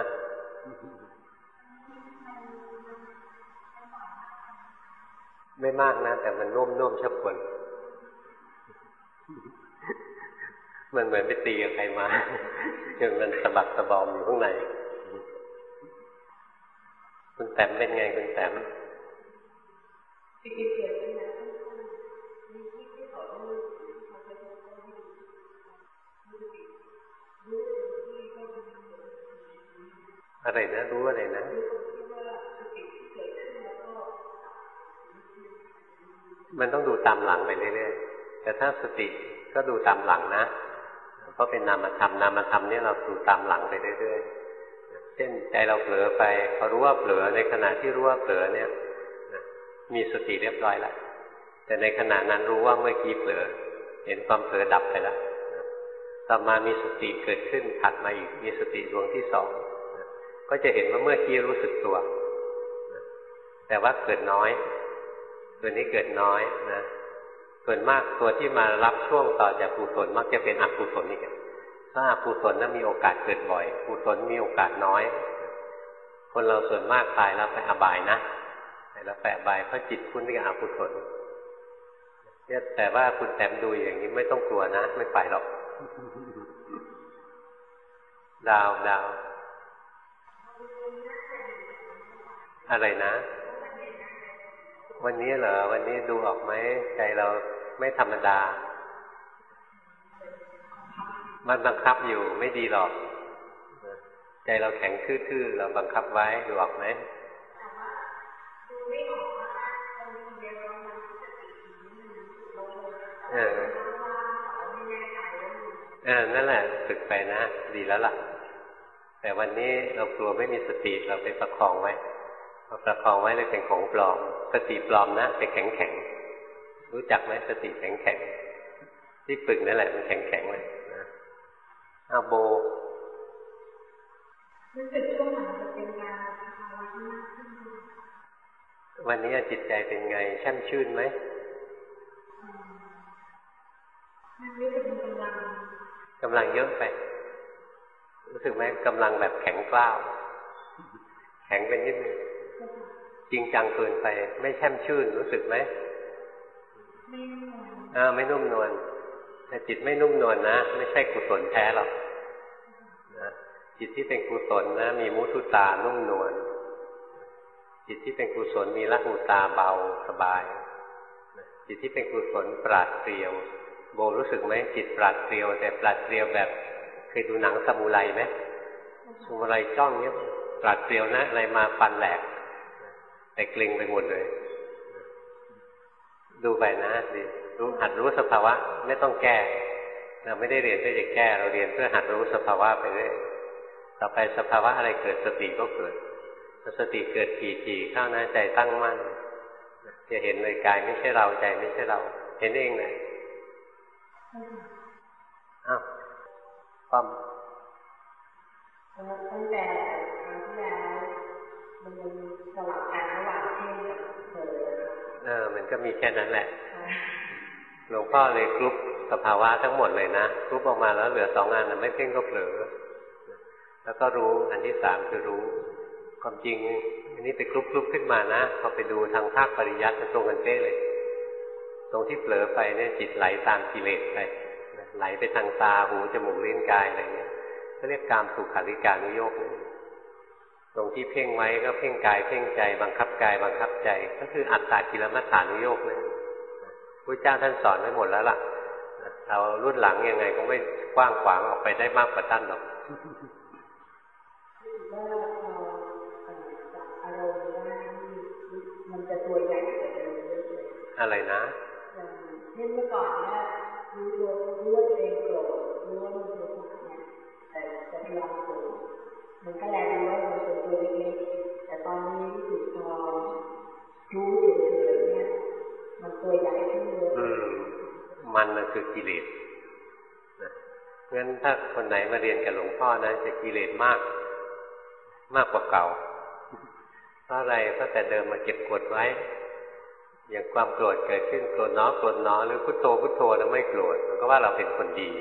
ไม่มากนะแต่มันนุ่มๆชับปนมันเหมือนไปตีกับใครมาจนมันสะบักสะบอมอยู่ข้างในคุณแต้มเป็นไงคุณแต้มอะไรนะรู้อะไรนะมันต้องดูตามหลังไปเรื่อยๆแต่ถ้าสติก็ดูตามหลังนะเพราะเป็นนามธรรมนามธรรมนี่เราดูตามหลังไปเรื่อยๆเช่นใจเราเผลอไปพอรู้ว่าเผลอในขณะที่รู้ว่าเผลอเนี่ยมีสติเรียบร้อยแล้วแต่ในขณะนั้นรู้ว่าเมื่อกี้เผลอเห็นความเผลอดับไปแล้วต่อมามีสติเกิดขึ้นถัดมาอีกมีสติดวงที่สองก็จะเห็นว่าเมื่อกี้รู้สึกตัวแต่ว่าเกิดน้อยตัวนี้เกิดน้อยนะส่วนมากตัวที่มารับช่วงต่อจากกุศลมักจะเป็นอกุศลนี่แหละถ้าอกุศลนั้นมีโอกาสเกิดบ่อยกุศลมีโอกาสน้อยคนเราส่วนมากตายแล้วไปอบายนะแล้วไปอบายเพราะจิตคุ้นกับอกุศลเนี่ยแต่ว่าคุณแต้มดูอย่างนี้ไม่ต้องกลัวนะไม่ไปหรอกดาวอะไรนะวันนี้เหรอวันนี้ดูออกไหมใจเราไม่ธรรมดามันบังคับอยู่ไม่ดีหรอกใจเราแข็งทื่อๆเราบังคับไว้ดูออกไหมนั่นแหละฝึกไปนะดีแล้วล่ะแต่วันนี้เรากลัวไม่มีสติเราไปประคองไว้พอประคองไว้เลยเป็นของปลอมสติปลอมนะไปแข็งรู้จักไหมสติแข็งที่ฝึกนั่นแหละมันแข็งเลยนะโบรู้สึกช่วงหลังจะเป็นการภาวะที่มากขึ้นวันนี้จิตใจเป็นไงแช่มชื่นไหมมันรู้สึกมีกำลังเยอะไปรู้สึกไหมกำลังแบบแข็งกล้าวแข็งไปนิดนึงจริงจังเกินไปไม่แช่มชื่นรู้สึกไหมไม่นุ่มนวลแต่จิตไม่นุ่มนวลนะไม่ใช่กุศลแท้หรอกนะจิตที่เป็นกุศลนะมีมุทุตานุ่มนวลจิตที่เป็นกุศลมีละหุตาเบาสบายจิตที่เป็นกุศลปราดเปรียวโบรู้สึกไหมจิตปราดเปรียวแต่ปราดเปรียวแบบเคยดูหนังซามูไรไหมซามูไรจ้องเนี้ยปราดเปรียวนะอะไรมาฟันแหลกแต่เกร็งไปหมดเลยดูไปนะดิหัดรู้สภาวะไม่ต้องแก้เราไม่ได้เรียนเพื่อจะแก้เราเรียนเพื่อหัดรู้สภาวะไปเรื่อยต่อไปสภาวะอะไรเกิดสติก็เกิดสติเกิดถี่ๆเข้านะใจตั้งมั่นจะเห็นเลยกายไม่ใช่เราใจไม่ใช่เราเห็นเองเลยความตั้งแต่ครั้งที่แล้วมันสลับกันระหว่างเพ่งกับเผลอมันก็มีแค่นั้นแหละหลวงพ่อเลยกรุ๊ปสภาวะทั้งหมดเลยนะกรุ๊ปออกมาแล้วเหลือ2 อันไม่เพ่งก็เผลอแล้วก็รู้อันที่3คือรู้ความจริงอันนี้ไปกรุ๊ปขึ้นมานะพอไปดูทางภาคปริยัติตรงกันเป๊ะเลยตรงที่เผลอไปเนี่ยจิตไหลตามกิเลสไปไหลไปทางตาหูจมูกลิ้นกายอะไรเงี้ยก็เรียกกามสุขาริการุโยคตรงที่เพ่งไว้ก็เพ่งกายเพ่งใจบังคับกายบังคับใจก็คืออัตตากิลมัฏฐานุโยคเลยพระเจ้าท่านสอนไว้หมดแล้วล่ะเรารุ่นหลังยังไงก็ไม่กว้างขวางออกไปได้มากกว่าท่านหรอกมันจะตัวใหญ่อะไรนะเช่นเมื่อก่อนเนี่ยรู้ว่าตัวเองโกรธรู้ว่ามันเป็นทุกข์เนี่ยแต่จะพยายามโกรธมันก็แลดูว่ามันเป็นตัวเล็กๆแต่ตอนนี้ที่ถูกพอรู้เฉยๆเนี่ยมันตัวใหญ่ขึ้นเยอะมันคือกิเลสนะงั้นถ้าคนไหนมาเรียนกับหลวงพ่อนะจะกิเลสมากกว่าเก่าเพราะอะไรเพราะแต่เดิมมาเก็บกดไว้อย่างความโกรธเกิดขึ้นโกรธน้อโกรธน้อหรือพุทโธพุทโธแล้วไม่โกรธมันก็ว่าเราเป็นคนดี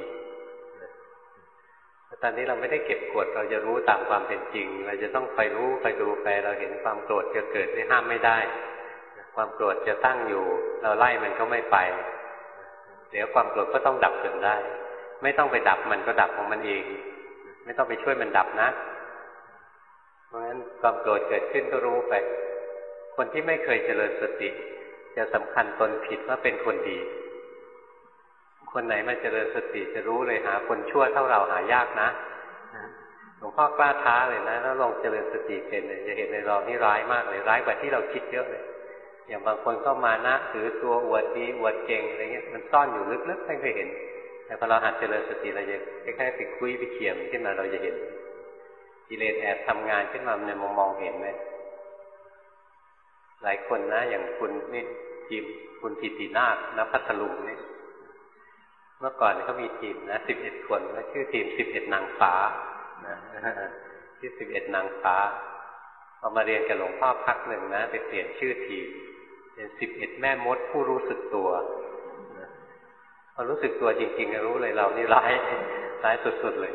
ตอนนี้เราไม่ได้เก็บกดเราจะรู้ตามความเป็นจริงเราจะต้องไปรู้ไปดูไปเราเห็นความโกรธจะเกิดไม่ห้ามไม่ได้ความโกรธจะตั้งอยู่เราไล่มันก็ไม่ไปเดี๋ยวความโกรธก็ต้องดับจนได้ไม่ต้องไปดับมันก็ดับของมันเองไม่ต้องไปช่วยมันดับนะเพราะฉะนั้นความโกรธเกิดขึ้นก็รู้ไปคนที่ไม่เคยเจริญสติจะสำคัญตนผิดว่าเป็นคนดีคนไหนมาเจริญสติจะรู้เลยหาคนชั่วเท่าเราหายากนะหลวงพ่อกล้าท้าเลยนะแล้วลองเจริญสติเป็นเลยจะเห็นในเรานี่ร้ายมากเลยร้ายกว่าที่เราคิดเยอะเลยอย่างบางคนก็มานะถือตัวอวดดีอวดเก่งอะไรเงี้ยมันซ่อนอยู่ลึกๆไม่เคยเห็นแต่พอเราหัดเจริญสติเราจะคล้ายๆไปคุยไปเขี่ยมขึ้นมาเราจะเห็นกิเลสแอบทำงานขึ้นมาในมองเห็นเลยหลายคนนะอย่างคุณนี่ทีมคุณกิตินาถณ พัทลุงนี่เมื่อก่อนเขามีทีมนะ11 คนแล้วชื่อทีม11นางฟ้านะที่11นางฟ้าพอมาเรียนกับหลวงพ่อพักหนึ่งนะไปเปลี่ยนชื่อทีมเป็น11แม่มดผู้รู้สึกตัวพอรู้สึกตัวจริงๆรู้เลยเรานี่ร้ายสุดๆเลย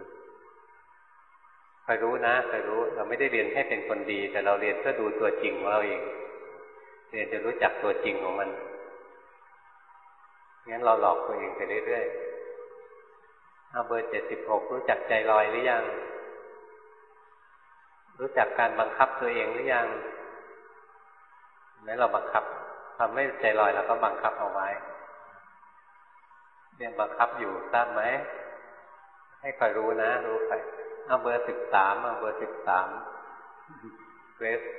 คอยรู้นะคอยรู้เราไม่ได้เรียนให้เป็นคนดีแต่เราเรียนเพื่อดูตัวจริงของเราเองเรียนจะรู้จักตัวจริงของมันงั้นเราหลอกตัวเองไปเรื่อยๆเอาเบอร์76รู้จักใจลอยหรือยังรู้จักการบังคับตัวเองหรือยังแม้เราบังคับทำให้ใจลอยเราก็บังคับเอาไว้เนี่ยบังคับอยู่ทราบไหมให้คอยรู้นะรู้ไปเอาเบอร์13เอาเบอร์13เกรซ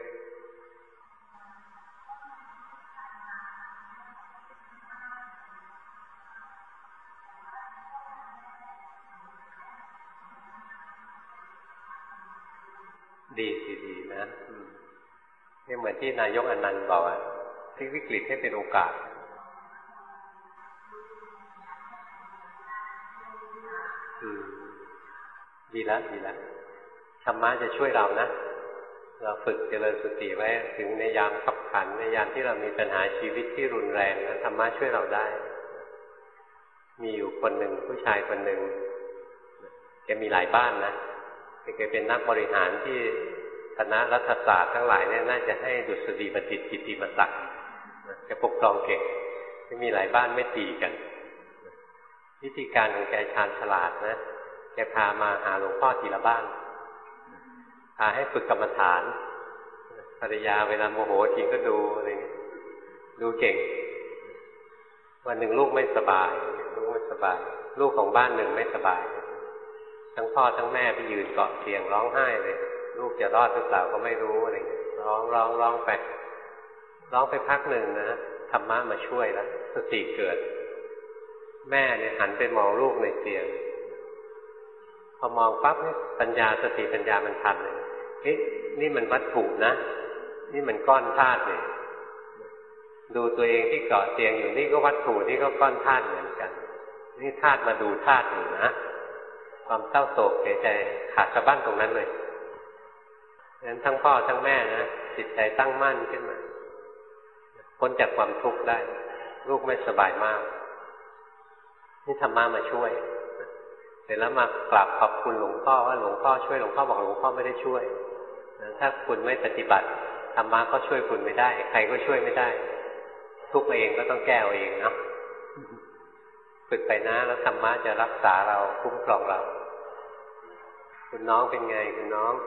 ดีนะนี่เหมือนที่นายกอนันต์บอกว่าที่วิกฤตให้เป็นโอกาสดีแล้วธรรมะจะช่วยเรานะเราฝึกเจริญสติไว้ถึงในยามขับขันในยามที่เรามีปัญหาชีวิตที่รุนแรงนะธรรมะช่วยเราได้มีอยู่คนหนึ่งผู้ชายคนหนึ่งแกมีหลายบ้านนะแกเป็นนักบริหารที่คณะรัฐศาสตร์ทั้งหลายเนี่ยน่าจะให้ดุษฎีบัณฑิตกิตติมศักดิ์แกปกครองเก่งที่มีหลายบ้านไม่ตีกันวิธีการของแกชาญฉลาดนะแกพามาหาหลวงพ่อทีละบ้านพาให้ฝึกกรรมฐานภรรยาเวลาโมโหจริงก็ดูอะไรเงี้ยดูเก่งวันหนึ่งลูกไม่สบายลูกของบ้านหนึ่งไม่สบายทั้งพ่อทั้งแม่ไปยืนเกาะเตียงร้องไห้เลยลูกจะรอดหรือเปล่าก็ไม่รู้อะไรเงี้ยร้องไปพักหนึ่งนะธรรมะมาช่วยแล้วสติเกิดแม่เนี่ยหันไปมองลูกในเตียงพอมองปั๊บเนี่ยปัญญาสติปัญญามันทันเลยเฮ้ยนี่มันวัตถุนะนี่มันก้อนธาตุเนี่ยดูตัวเองที่เกาะเตียงอยู่นี่ก็วัตถุนี่ก็ก้อนธาตุเหมือนกันนี่ธาตุมาดูธาตุอยู่นะความเศร้าโศกเสียใจขาดสะบั้นตรงนั้นเลยงั้นทั้งพ่อทั้งแม่นะจิตใจตั้งมั่นขึ้นมาพ้นจากความทุกข์ได้ลูกไม่สบายมากนี่ธรรมะมาช่วยเสร็จแล้วมากราบขอบคุณหลวงพ่อว่าหลวงพ่อช่วยหลวงพ่อบอกหลวงพ่อไม่ได้ช่วยถ้าคุณไม่ปฏิบัติธรรมะก็ช่วยคุณไม่ได้ใครก็ช่วยไม่ได้ทุกข์เองก็ต้องแก้เองนะฝึฝึกไปนะแล้วธรรมะจะรักษาเราคุ้มครองเราคุณน้องเป็นไงคุณน้อง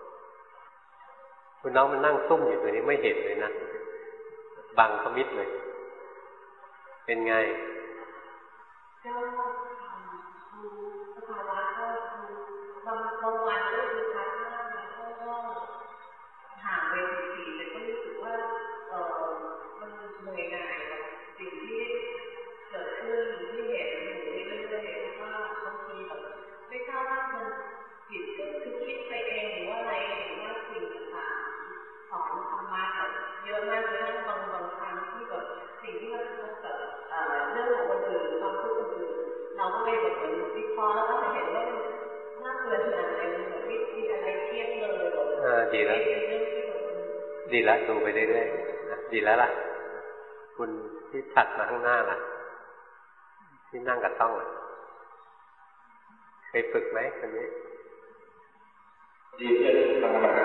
มันนั่งซุ่มอยู่ตัวนี้ไม่เห็นเลยนะบังขมิดเลยเป็นไงก็สภาวะก็บางวันก็คือชัดมากก็ห่างไป14แต่ก็รู้สึกว่ามันเหนื่อยหน่ายกับสิ่งที่เกิดขึ้นที่เห็นอยู่เรื่อยๆว่าบางทีแบบไม่ทราบว่ามันผิดก็คือคิดไปเองหรือว่าอะไรหรือว่าสิ่งต่างๆสอนธรรมะเยอะมากเลยบางครั้งที่แบบสิ่งที่มันกระทบกับเรื่องของคนอื่นความทุกข์คนอื่นเราก็เลยแบบเหมือนวิเคราะห์แล้วก็เห็นว่ามันน่าเบื่อหน่ายมันแบบไม่มีอะไรเทียบเลยดีแล้วดูไปเรื่อยๆดีแล้วล่ะคุณที่ถัดมาข้างหน้าล่ะที่นั่งกับต้องเคยฝึกไหมคนนี้ดีเพื่อนทำมา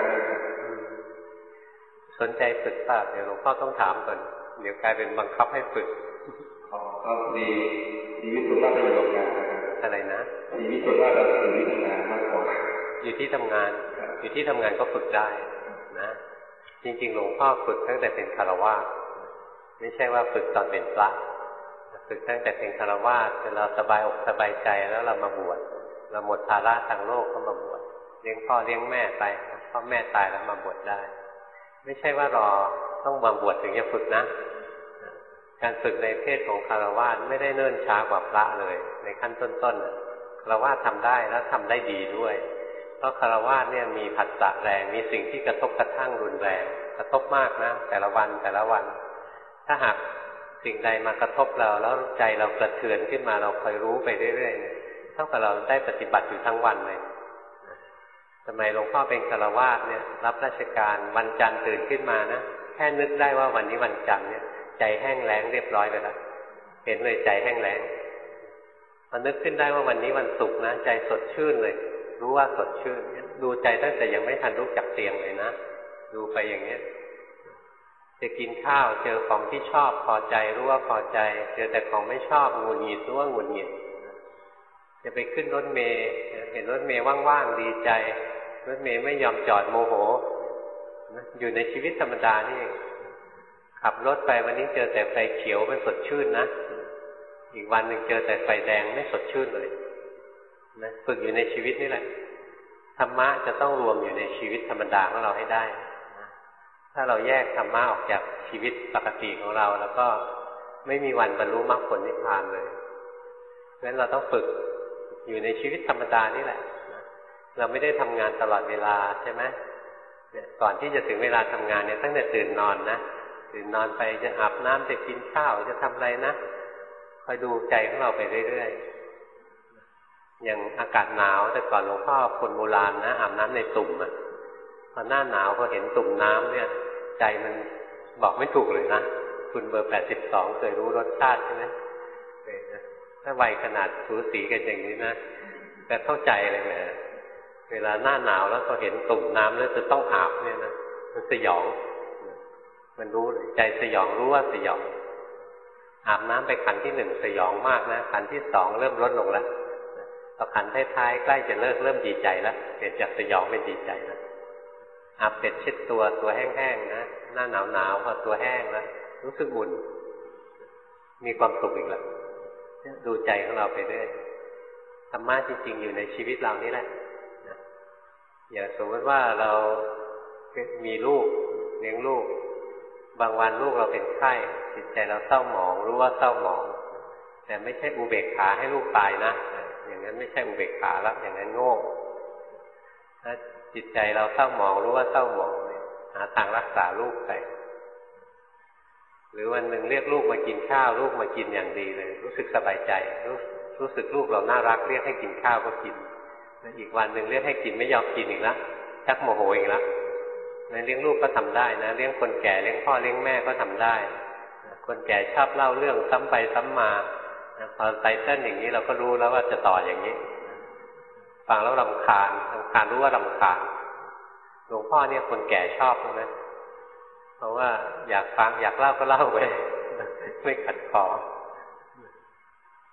สนใจฝึกป่ะเดี๋ยวหลวงพ่อต้องถามก่อนเดี๋ยวกลายเป็นบังคับให้ฝึกก็ดีวิสุทธิ์ว่าประโยชน์งานอะไรนะดีวิสุทธิ์ว่าเราอยู่ที่ทำงานมากกว่าอยู่ที่ทำงานก็ฝึกได้นะจริงๆหลวงพ่อฝึกตั้งแต่เป็นฆราวาสไม่ใช่ว่าฝึกตอนเป็นพระฝึกตั้งแต่เป็นฆราวาสจนเราสบายอกสบายใจแล้วเรามาบวชเราหมดภาระทางโลกก็มาบวชเลี้ยงพ่อเลี้ยงแม่ไปพ่อแม่ตายแล้วมาบวชได้ไม่ใช่ว่ารอต้องมาบวชถึงจะฝึกนะการฝึกในเพศของฆราวาสไม่ได้เนิ่นช้ากว่าพระเลยในขั้นต้นๆฆราวาสทำได้แล้วทำได้ดีด้วยเพราะฆราวาสเนี่ยมีผัสสะแรงมีสิ่งที่กระทบกระทั่งรุนแรงกระทบมากนะแต่ละวันถ้าหากสิ่งใดมากระทบเราแล้วใจเรากระเทือนขึ้นมาเราคอยรู้ไปเรื่อยๆเท่ากับเราได้ปฏิบัติอยู่ทั้งวันเลยสมัยหลวงพ่อเป็นฆราวาสเนี่ยรับราชการวันจันทร์ตื่นขึ้นมานะแค่นึกได้ว่าวันนี้วันจันทร์เนี่ยใจแห้งแล้งเรียบร้อยไปแล้วเห็นเลยใจแห้งแล้งพอนึกขึ้นได้ว่าวันนี้วันศุกร์นะใจสดชื่นเลยรู้ว่าสดชื่นดูใจตั้งแต่ยังไม่ทันลุกจากเตียงเลยนะดูไปอย่างเนี้ยจะกินข้าวเจอของที่ชอบพอใจรู้ว่าพอใจเจอแต่ของไม่ชอบหงุดหงิดรู้ว่าหงุดหงิดจะไปขึ้นรถเมล์เห็นรถเมล์ว่างๆดีใจรถเมล์ไม่ยอมจอดโมโหอยู่ในชีวิตธรรมดานี่เองขับรถไปวันนี้เจอแต่ไฟเขียวไม่สดชื่นนะอีกวันหนึ่งเจอแต่ไฟแดงไม่สดชื่นเลยนะฝึกอยู่ในชีวิตนี่แหละธรรมะจะต้องรวมอยู่ในชีวิตธรรมดาของเราให้ได้ถ้าเราแยกธรรมะออกจากชีวิตปกติของเราแล้วก็ไม่มีวันบรรลุมรรคผลนิพพานเลยเพราะฉะนั้นเราต้องฝึกอยู่ในชีวิตธรรมดานี่แหละเราไม่ได้ทำงานตลอดเวลาใช่ไหมก่อนที่จะถึงเวลาทำงานเนี่ยตั้งแต่ตื่นนอนนะตื่นนอนไปจะอาบน้ำจะกินข้าวจะทำอะไรนะคอยดูใจของเราไปเรื่อยๆอย่างอากาศหนาวแต่ก่อนหลวงพ่อคนโบราณนะอาบน้ำในตุ่มอ่ะพอหน้าหนาวพอเห็นตุ่มน้ำเนี่ยใจมันบอกไม่ถูกเลยนะคุณเบอร์82เคยรู้รสชาติใช่ไหมถ้าวัยขนาดสูสีกันอย่างนี้นะแต่เข้าใจเลยนะเวลาหน้าหนาวแล้วพอเห็นตุ่มน้ำแล้วจะต้องอาบเนี่ยนะมันสยองมันรู้เลยใจสยองรู้ว่าสยองอาบน้ำไปขันที่1สยองมากนะขันที่2เริ่มลดลงแล้วพอขันท้ายๆใกล้จะเริ่มดีใจแล้วเปลี่ยนจากสยองเป็นดีใจแล้วอาบเสร็จเช็ดตัวแห้งๆนะหน้าหนาวพอตัวแห้งแล้วรู้สึกอุ่นมีความสุขอีกแล้วดูใจของเราไปเรื่อยธรรมะจริงๆอยู่ในชีวิตเรานี่แหละอย่างสมมติว่าเรามีลูกเลี้ยงลูกบางวันลูกเราเป็นไข้จิตใจเราเศร้าหมองรู้ว่าเศร้าหมองแต่ไม่ใช่อุเบกขาให้ลูกตายนะอย่างนั้นไม่ใช่อุเบกขาแล้วอย่างนั้นโง่ถ้าจิตใจเราเศร้าหมองรู้ว่าเศร้าหมองหาทางรักษาลูกไปหรือวันหนึ่งเรียกลูกมากินข้าวลูกมากินอย่างดีเลยรู้สึกสบายใจรู้สึกลูกเราน่ารักเรียกให้กินข้าวก็กินอีกวันหนึ่งเรียกให้กินไม่ยอมกินอีกแล้วชักโมโหอีกแล้วเลี้ยงลูกก็ทำได้นะเลี้ยงคนแก่เลี้ยงพ่อเลี้ยงแม่ก็ทำได้คนแก่ชอบเล่าเรื่องซ้ำไปซ้ำมาพอไตเติ้ลอย่างนี้เราก็รู้แล้วว่าจะต่ออย่างนี้ฟังแล้วรำคาญรู้ว่ารำคาญหลวงพ่อเนี่ยคนแก่ชอบใช่ไหมเพราะว่าอยากฟังอยากเล่าก็เล่าไปไม่ขัดคอ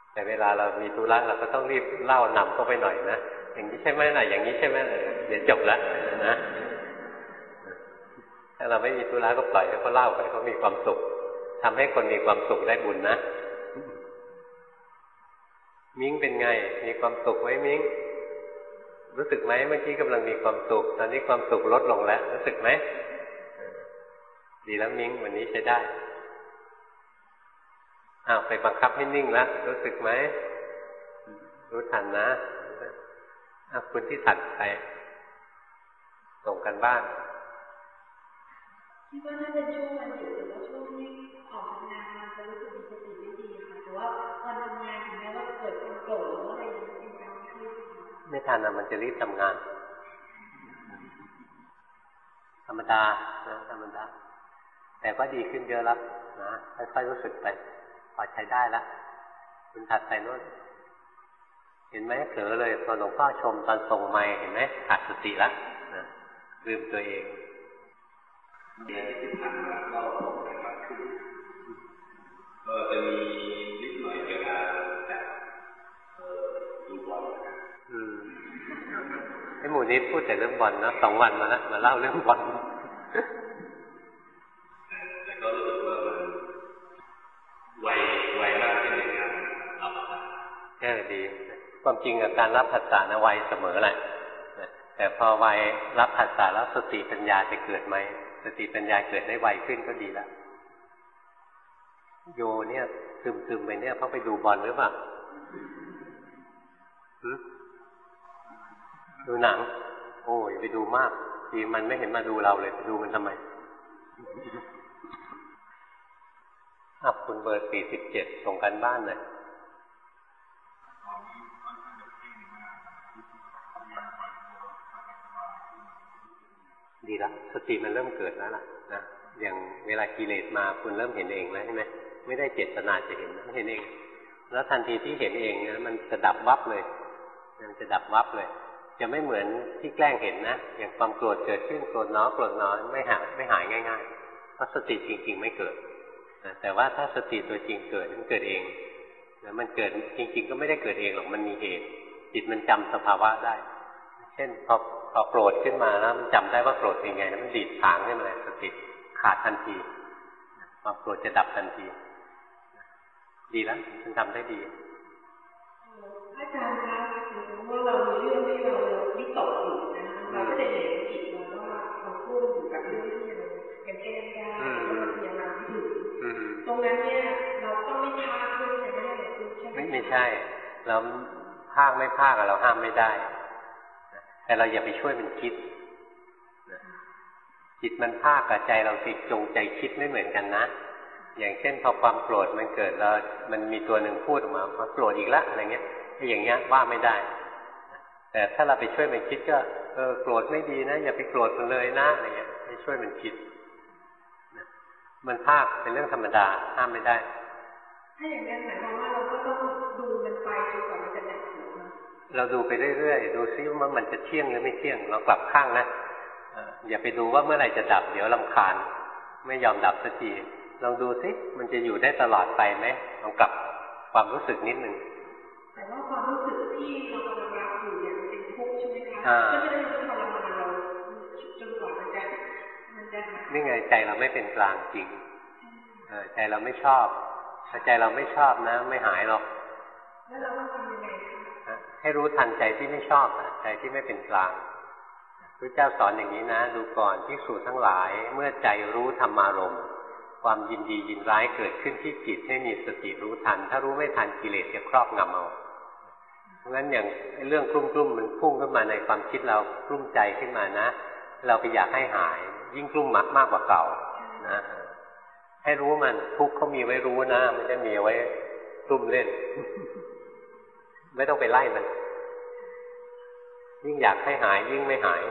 แต่เวลาเรามีธุระเราก็ต้องรีบเล่านำเข้าไปหน่อยนะอย่างนี้ใช่ไหมน่ะอย่างนี้ใช่ไหมเดี๋ยวจบละนะถ้าเราไม่มีธุระก็ปล่อยให้เขาเล่าไปเขามีความสุขทำให้คนมีความสุขได้บุญนะมิ้งเป็นไงมีความสุขไหมมิ้งรู้สึกไหมเมื่อกี้กำลังมีความสุขตอนนี้ความสุขลดลงแล้วรู้สึกไหมดีแล้วมิ้งวันนี้ใช้ได้ไปบังคับให้นิ่งแล้วรู้สึกไหมรู้ทันนะคุณที่ถัดไปส่งกันบ้านคิดว่าน่าจะช่วงวันหยุดหรือว่าช่วงที่ออกทำงานมันจะรู้สึกมีสติไม่ดีค่ะแต่ว่าตอนทำงานถึงแม้ว่าเกิดความโกรธหรือว่าอะไรเป็นการเครียดไม่ทันนะมันจะรีบทำงานธรรมดานะธรรมดาแต่ก็ดีขึ้นเยอะแล้วนะค่อยๆรู้สึกไปพอใช้ได้แล้วคุณถัดไปโน่นเห็นไหมเผลอเลยตอนหลวงพ่อชมตอนส่งไมค์เห็นไหมขาดสติแล้วนะลืมตัวเองที่ผ่านมาก็นะครับจะมีนิดหน่อยเวลาจากดูบอลไอ้หมู่นี้พูดแต่เรื่องบอลนะ2 วันมาแล้วมาเล่าเรื่องบอลแต่ก็รู้สึกว่ามันไวมากขึ้นในการรับภาษาดีความจริงการรับภาษาไวเสมอแหละแต่พอไวรับภาษาแล้วสติปัญญาจะเกิดไหมสติปัญญาเกิดได้ไวขึ้นก็ดีแล้วโยเนี่ยซึมๆไปเนี่ยเพราะไปดูบอลหรือเปล่าดูหนังโอ้ยไปดูมากทีมันไม่เห็นมาดูเราเลยไปดูมันทำไมคุณเบอร์47ส่งกันบ้านหน่อยดีแล้วสติมันเริ่มเกิดแล้วล่ะนะอย่างเวลากิเลสมาคุณเริ่มเห็นเองแล้วใช่ไหมไม่ได้เจตนาจะเห็นมันเห็นเองแล้วทันทีที่เห็นเองนะมันจะดับวับเลยมันจะดับวับเลยจะไม่เหมือนที่แกล้งเห็นนะอย่างความโกรธเกิดขึ้นโกรธน้อยโกรธน้อยไม่หายง่ายๆเพราะสติจริงๆไม่เกิดนะแต่ว่าถ้าสติตัวจริงเกิดมันเกิดเองนะมันเกิดจริงๆก็ไม่ได้เกิดเองหรอกมันมีเหตุจิตมันจำสภาวะได้เช่นพอโกรธขึ้นมาแล้วมันจำได้ว่าโกรธเป็นไงแล้วมันดีดทางขึ้นมาเลยสติขาดทันทีความโกรธจะดับทันทีดีแล้วคุณทำได้ดีอาจารย์คะสมมติว่าเรามีเรื่องที่เราวิตกอยู่นะเราก็จะเห็นจิตเราว่าเราพุ่งอยู่กับเรื่องที่เรายังแก้ไม่ได้เราพยายามไม่ถึงตรงนั้นเนี่ยเราต้องไม่พลาดด้วยใช่ไหมใช่ไหมไม่ใช่เราพลาดไม่พลาดเราห้ามไม่ได้แต่เราอย่าไปช่วยมันคิดจิตมันภาคกับใจเราติดจงใจคิดไม่เหมือนกันนะอย่างเช่นพอความโกรธมันเกิดแล้วมันมีตัวหนึ่งพูดออกมาว่าโกรธอีกแล้วอะไรเงี้ยถ้าอย่างเงี้ยว่าไม่ได้แต่ถ้าเราไปช่วยมันคิดก็โกรธไม่ดีนะอย่าไปโกรธมันเลยนะอะไรเงี้ยให้ช่วยมันคิดมันภาคเป็นเรื่องธรรมดาห้ามไม่ได้ถ้าอย่างนั้นหมายความว่าเราก็ต้องดูมันไปจนกว่ามันจะดับเราดูไปเรื่อยๆดูซิว่ามันจะเที่ยงหรือไม่เที่ยงเรากลับข้างนะอย่าไปดูว่าเมื่อไหร่จะดับเดี๋ยวรำคาญไม่ยอมดับสักทีลองดูซิมันจะอยู่ได้ตลอดไปไหมลองกลับความรู้สึกนิดนึงแต่ว่าความรู้สึกที่เรากำลังรับอยู่เนี่ยมันเป็นทุกข์ใช่ไหมคะก็จะได้รู้ทรมานเราจนกว่ามันจะนี่ไงใจเราไม่เป็นกลางจริงใจเราไม่ชอบถ้าใจเราไม่ชอบนะไม่หายหรอกแล้วเราต้องทำยังไงให้รู้ทันใจที่ไม่ชอบใจที่ไม่เป็นกลางพระเจ้าสอนอย่างนี้นะดูก่อนภิกษุทั้งหลายเมื่อใจรู้ธรรมารมณ์ความยินดียินร้ายเกิดขึ้นที่จิตให้มีสติรู้ทันถ้ารู้ไม่ทันกิเลสจะครอบงำเอาเพราะงั้นอย่างเรื่องกลุ้มๆมันพุ่งขึ้นมาในความคิดเรากลุ้มใจขึ้นมานะเราไปอยากให้หายยิ่งกลุ้มมากกว่าเก่านะให้รู้มันทุกข์เขามีไว้รู้นะไม่ได้มีไว้กลุ้มเล่นไม่ต้องไปไล่มันยิ่งอยากให้หายยิ่งไม่หาย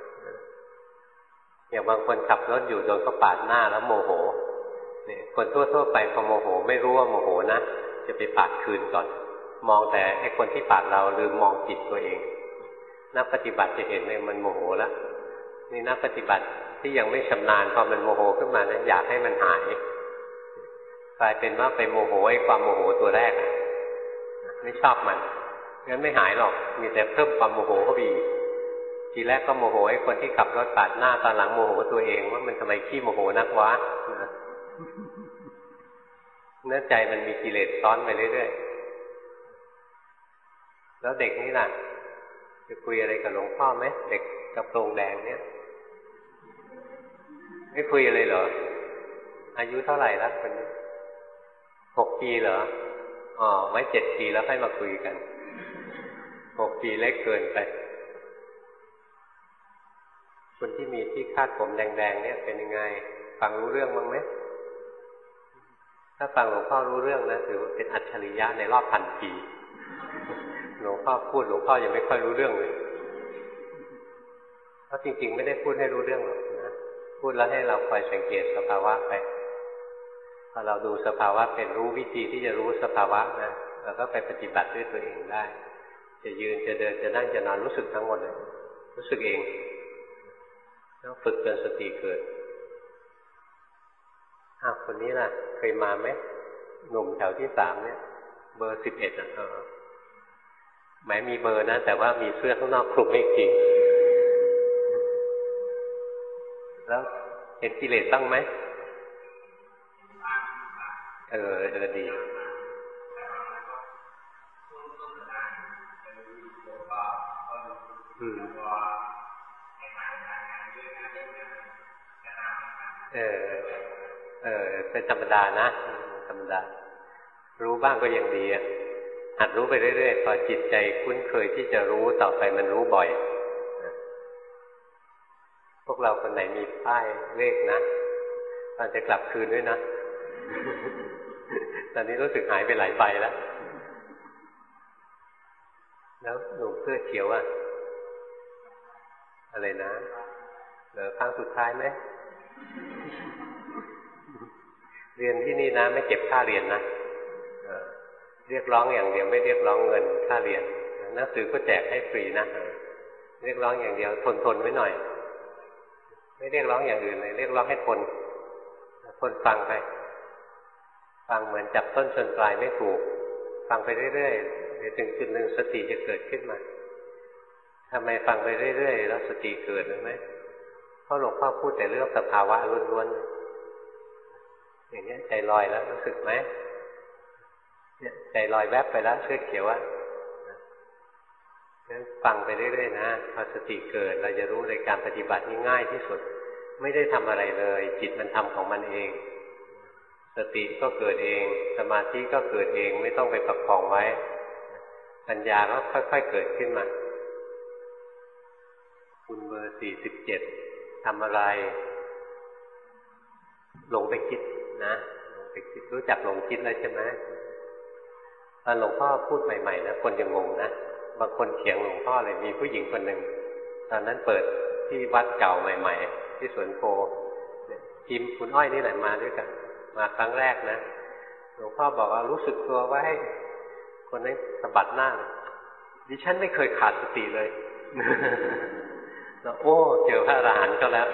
อย่างบางคนขับรถอยู่โดนเขาปาดหน้าแล้วโมโหเนี่ยคนทั่วๆไปพอโมโหไม่รู้ว่าโมโหนะจะไปปาดคืนก่อนมองแต่ไอ้คนที่ปาดเราลืมมองจิตตัวเองนักปฏิบัติจะเห็นเลยมันโมโหแล้วนี่นักปฏิบัติที่ยังไม่ชำนาญพอมันโมโหขึ้นมานะอยากให้มันหายกลายเป็นว่าไปโมโหไอ้ความโมโหตัวแรกไม่ชอบมันงั้นไม่หายหรอกมีแต่เพิ่มความโมโหเข้าไปอีกทีแรกก็โมโหไอ้คนที่ขับรถปาดหน้าตอนหลังโมโหตัวเองว่ามันทำไมขี้โมโหนักวะเนื้อใจมันมีกิเลสซ้อนไปเรื่อยๆแล้วเด็กนี่ล่ะจะคุยอะไรกับหลวงพ่อไหมเด็กกับโปรงแดงเนี่ยไม่คุยอะไรเหรออายุเท่าไหร่แล้วคนนี้6 ปีเหรออ๋อไว้7 ปีแล้วค่อยมาคุยกัน6 ปีเล็กเกินไปคนที่มีที่คาดผมแดงๆเนี่ยเป็นยังไงฟังรู้เรื่องบ้างไหมถ้าฟังหลวงพ่อรู้เรื่องนะถือว่าเป็นอัจฉริยะในรอบ1,000 ปีหลวงพ่อพูดหลวงพ่อยังไม่ค่อยรู้เรื่องเลยเพราะจริงๆไม่ได้พูดให้รู้เรื่องหรอกนะพูดแล้วให้เราคอยสังเกตสภาวะไปพอเราดูสภาวะเป็นรู้วิธีที่จะรู้สภาวะนะเราก็ไปปฏิบัติด้วยตัวเองได้จะยืนจะเดินจะนั่งจะนอนรู้สึกทั้งหมดเลยรู้สึกเองแล้วฝึกจนสติเกิดคนนี้ล่ะเคยมาไหมหนุ่มแถวที่3เนี่ยเบอร์11หมายมีเบอร์นะแต่ว่ามีเสื้อข้างนอกคลุมไม่จริงแล้วเห็นกิเลสบ้างไหมดีเป็นธรรมดานะธรรมดารู้บ้างก็ยังดีหัดรู้ไปเรื่อยๆพอจิตใจคุ้นเคยที่จะรู้ต่อไปมันรู้บ่อยพวกเราคนไหนมีป้ายเลขนะตอนจะกลับคืนด้วยนะ ตอนนี้รู้สึกหายไปหลายใบแล้วหนุ่มเสื้อเขียวอะไรนะเหลือครั้งสุดท้ายไหมเรียนที่นี่นะไม่เก็บค่าเรียนนะเรียกร้องอย่างเดียวไม่เรียกร้องเงินค่าเรียนหนังสือก็แจกให้ฟรีนะเรียกร้องอย่างเดียวทนไว้หน่อยไม่เรียกร้องอย่างอื่นเลยเรียกร้องให้ทนฟังไปฟังเหมือนจับต้นชนปลายไม่ถูกฟังไปเรื่อยๆเดี๋ยวถึงจุดหนึ่งสติจะเกิดขึ้นมาทำไมฟังไปเรื่อยๆแล้วสติเกิดหรือไม่เพราะหลวงพ่อพูดแต่เรื่องสภาวะล้วนๆอย่างนี้ใจลอยแล้วรู้สึกไหมเนี่ยใจลอยแวบไปแล้วเสื้อเขียวงั้นฟังไปเรื่อยๆนะพอสติเกิดเราจะรู้ในการปฏิบัตินี่ง่ายที่สุดไม่ได้ทำอะไรเลยจิตมันทำของมันเองสติก็เกิดเองสมาธิก็เกิดเองไม่ต้องไปประคองไว้ปัญญาก็ค่อยๆเกิดขึ้นมาคุณเบอร์47ทำอะไรหลงไปคิดนะหลงไปคิดรู้จักหลงคิดแล้วใช่ไหมตอนหลวงพ่อพูดใหม่ๆนะคนจะงงนะบางคนเถียงหลวงพ่อเลยมีผู้หญิงคนหนึ่งตอนนั้นเปิดที่วัดเก่าใหม่ๆที่สวนโพพิมพ์คุณอ้อยนี่แหละมาด้วยกันมาครั้งแรกนะหลวงพ่อบอกว่ารู้สึกตัวไว้คนนั้นสะบัดหน้าดิฉันไม่เคยขาดสติเลยแล้วโอ้เจอพระอรหันต์ก็แล้ว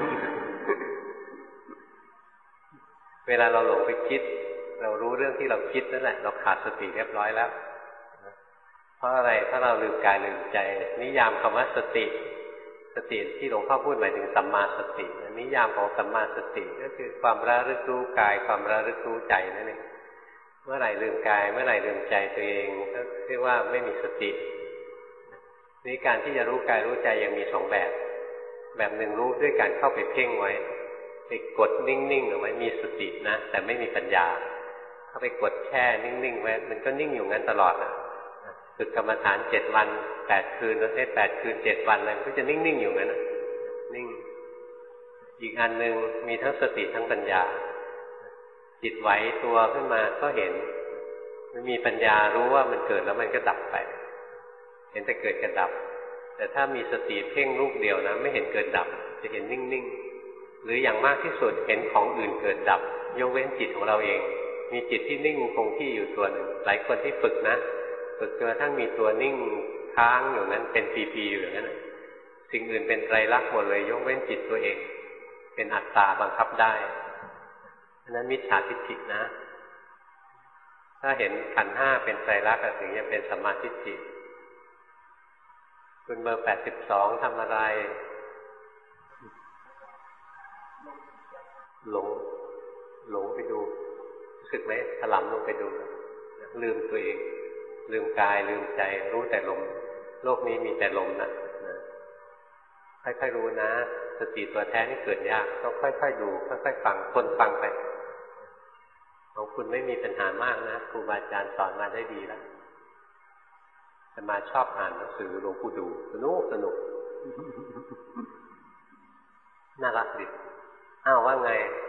เวลาเราหลงไปคิดเรารู้เรื่องที่เราคิดนั่นแหละเราขาดสติเรียบร้อยแล้วเพราะอะไรถ้าเราลืมกายลืมใจนิยามคำว่าสติที่หลวงพ่อพูดหมายถึงสัมมาสตินิยามของสัมมาสติก็คือความระลึกรู้กายความระลึกรู้ใจนั่นเองเมื่อไหร่ลืมกายเมื่อไหร่ลืมใจตัวเองก็เรียกว่าไม่มีสตินี่การที่จะรู้กายรู้ใจยังมี2แบบหนึ่งรู้ด้วยการเข้าไปเพ่งไว้ไปกดนิ่งๆเอาไว้มีสตินะแต่ไม่มีปัญญาเข้าไปกดแช่นิ่งๆไว้มันก็นิ่งอยู่งั้นตลอดฝึกกรรมฐาน7 วัน8 คืนแล้ว8 คืน7 วันอะไรมันก็จะนิ่งๆอยู่งั้นนิ่งอีกอันหนึ่งมีทั้งสติทั้งปัญญาจิตไหวตัวขึ้นมาก็เห็นมันมีปัญญารู้ว่ามันเกิดแล้วมันก็ดับไปเห็นแต่เกิดกับดับแต่ถ้ามีสติเพ่งรูปเดียวนะไม่เห็นเกิดดับจะเห็นนิ่งๆหรืออย่างมากที่สุดเห็นของอื่นเกิดดับยกเว้นจิตของเราเองมีจิตที่นิ่งคงที่อยู่ตัวหนึ่งหลายคนที่ฝึกนะฝึกจนกระทั่งมีตัวนิ่งค้างอยู่นั้นเป็นปีๆอยู่อย่างนั้นสิ่งอื่นเป็นไตรลักษณ์หมดเลยยกเว้นจิตตัวเองเป็นอัตตาบังคับได้ฉะนั้นมิจฉาทิฏฐินะพถ้าเห็นขันธ์ห้าเป็นไตรลักษณ์ถึงจะเป็นสัมมาทิฏฐิคุณเบอร์82ทำอะไรหลงไปดูรู้สึกไหมถลำลงไปดูลืมตัวเองลืมกายลืมใจรู้แต่ลมโลกนี้มีแต่ลมนะค่อยๆรู้นะสติตัวแท้นี่เกิดยากต้องค่อยๆดูค่อยๆฟังคนฟังไปของคุณไม่มีปัญหามากนะครูบาอาจารย์สอนมาได้ดีแล้วจะมาชอบอ่านหนังสือหลวงปู่ดูสนุกน่ารักดิอ้าวว่าไง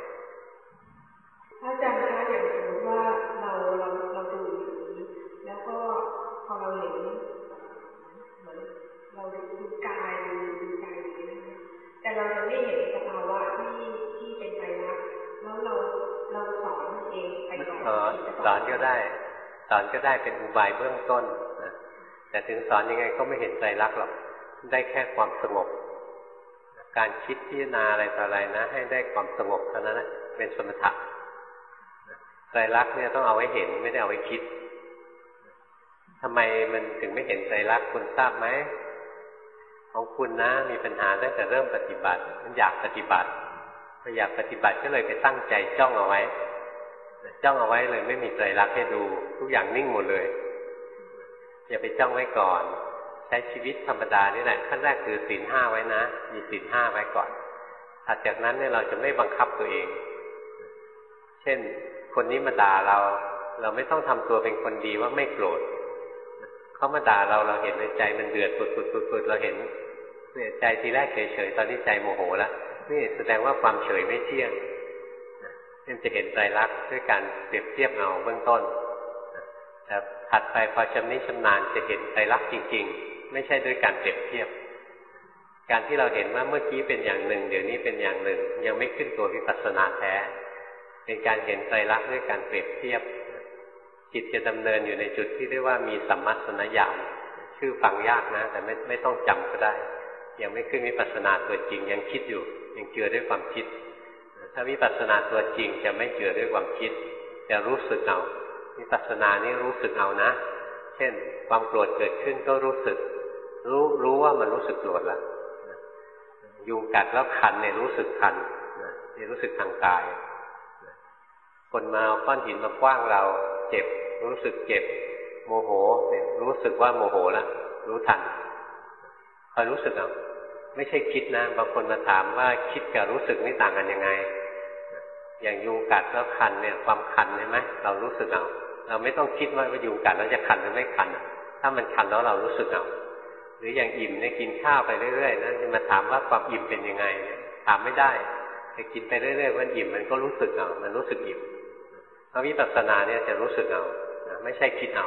อาจารย์คะอย่างสมมติว่าเราดูอย่างนี้แล้วก็พอเราเห็นเหมือนเราดูกายอย่างนี้นะแต่เราจะไม่เห็นสภาวะที่เป็นไตรลักษณ์แล้วเราสอนมันเองไปก่อนสอนก็ได้เป็นอุบายเบื้องต้นนะแต่ถึงสอนยังไงก็ไม่เห็นไตรลักษณ์หรอกได้แค่ความสงบการคิดพิจารณาอะไรต่ออะไรนะให้ได้ความสงบเท่านั้นแหละเป็นสมถะไตรลักษณ์เนี่ยต้องเอาไว้เห็นไม่ได้เอาไว้คิดทำไมมันถึงไม่เห็นไตรลักษณ์คุณทราบไหมของคุณนะมีปัญหาตั้งแต่เริ่มปฏิบัติมันอยากปฏิบัติพออยากปฏิบัติก็เลยไปตั้งใจจ้องเอาไว้เลยไม่มีไตรลักษณ์ให้ดูทุกอย่างนิ่งหมดเลยอย่าไปจ้องไว้ก่อนใช้ชีวิตธรรมดานี่แหละขั้นแรกคือศีล5ไว้นะมีศีล5ไว้ก่อนถัดจากนั้นเนี่ยเราจะไม่บังคับตัวเองเช่นคนนี้มาด่าเราไม่ต้องทำตัวเป็นคนดีว่าไม่โกรธเขามาด่าเราเห็นในใจมันเดือดปุดเราเห็นเนี่ยใจทีแรกเฉยๆตอนนี้ใจโมโหแล้วนี่แสดงว่าความเฉยไม่เที่ยงนี่จะเห็นไตรลักษณ์ด้วยการเปรียบเทียบเอาเบื้องต้นแต่ถัดไปพอชำนิชำนาญจะเห็นไตรลักษณ์จริงๆไม่ใช่ด้วยการเปรียบเทียบการที่เราเห็นว่าเมื่อกี้เป็นอย่างหนึ่งเดี๋ยวนี้เป็นอย่างหนึ่งยังไม่ขึ้นตัววิปัสสนาแท้เป็นการเห็นไตรลักษณ์ด้วยการเปรียบเทียบจิตจะดำเนินอยู่ในจุดที่เรียกว่ามีสัมมัสสนญาณชื่อฟังยากนะแต่ไม่ต้องจำก็ได้ยังไม่ขึ้นวิปัสสนาตัวจริงยังคิดอยู่ยังเจือด้วยความคิดถ้าวิปัสสนาตัวจริงจะไม่เจือด้วยความคิดจะรู้สึกเอาวิปัสสนานี่รู้สึกเอานะเช่นความโกรธเกิดขึ้นก็รู้สึกรู้ว่ามันรู้สึกโกรธแล้วยุงกัดแล้วคันเนี่ยรู้สึกคันนี่รู้สึกทางกายคนมาเอาก้อนหินมาขว้างเราเจ็บรู้สึกเจ็บโมโหเนี่ยรู้สึกว่าโมโหแล้วรู้ทันคอยรู้สึกเอาไม่ใช่คิดนะบางคนมาถามว่าคิดกับรู้สึกนี่ต่างกันยังไงอย่างยุงกัดแล้วคันเนี่ยความคันใช่ไหมเรารู้สึกเอาเราไม่ต้องคิดว่ายุงกัดแล้วจะคันหรือไม่คันถ้ามันคันแล้วเรารู้สึกเอาหรืออย่างอิ่มเนี่ยกินข้าวไปเรื่อยๆนะจะมาถามว่าความอิ่มเป็นยังไงถามไม่ได้แต่กินไปเรื่อยๆมันอิ่มมันก็รู้สึกเอามันรู้สึกอิ่มพระวิปัสสนาเนี่ยจะรู้สึกเอาไม่ใช่คิดเอา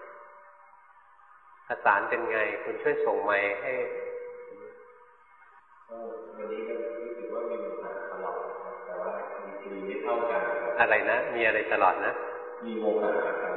ภาษาเป็นไงคุณช่วยส่งไมค์ให้วันนี้ก็รู้สึกว่ามีปัญหาตลอดแต่ว่ามีกรีไม่เท่ากันอะไรนะมีอะไรตลอดนะมีโมหะครับ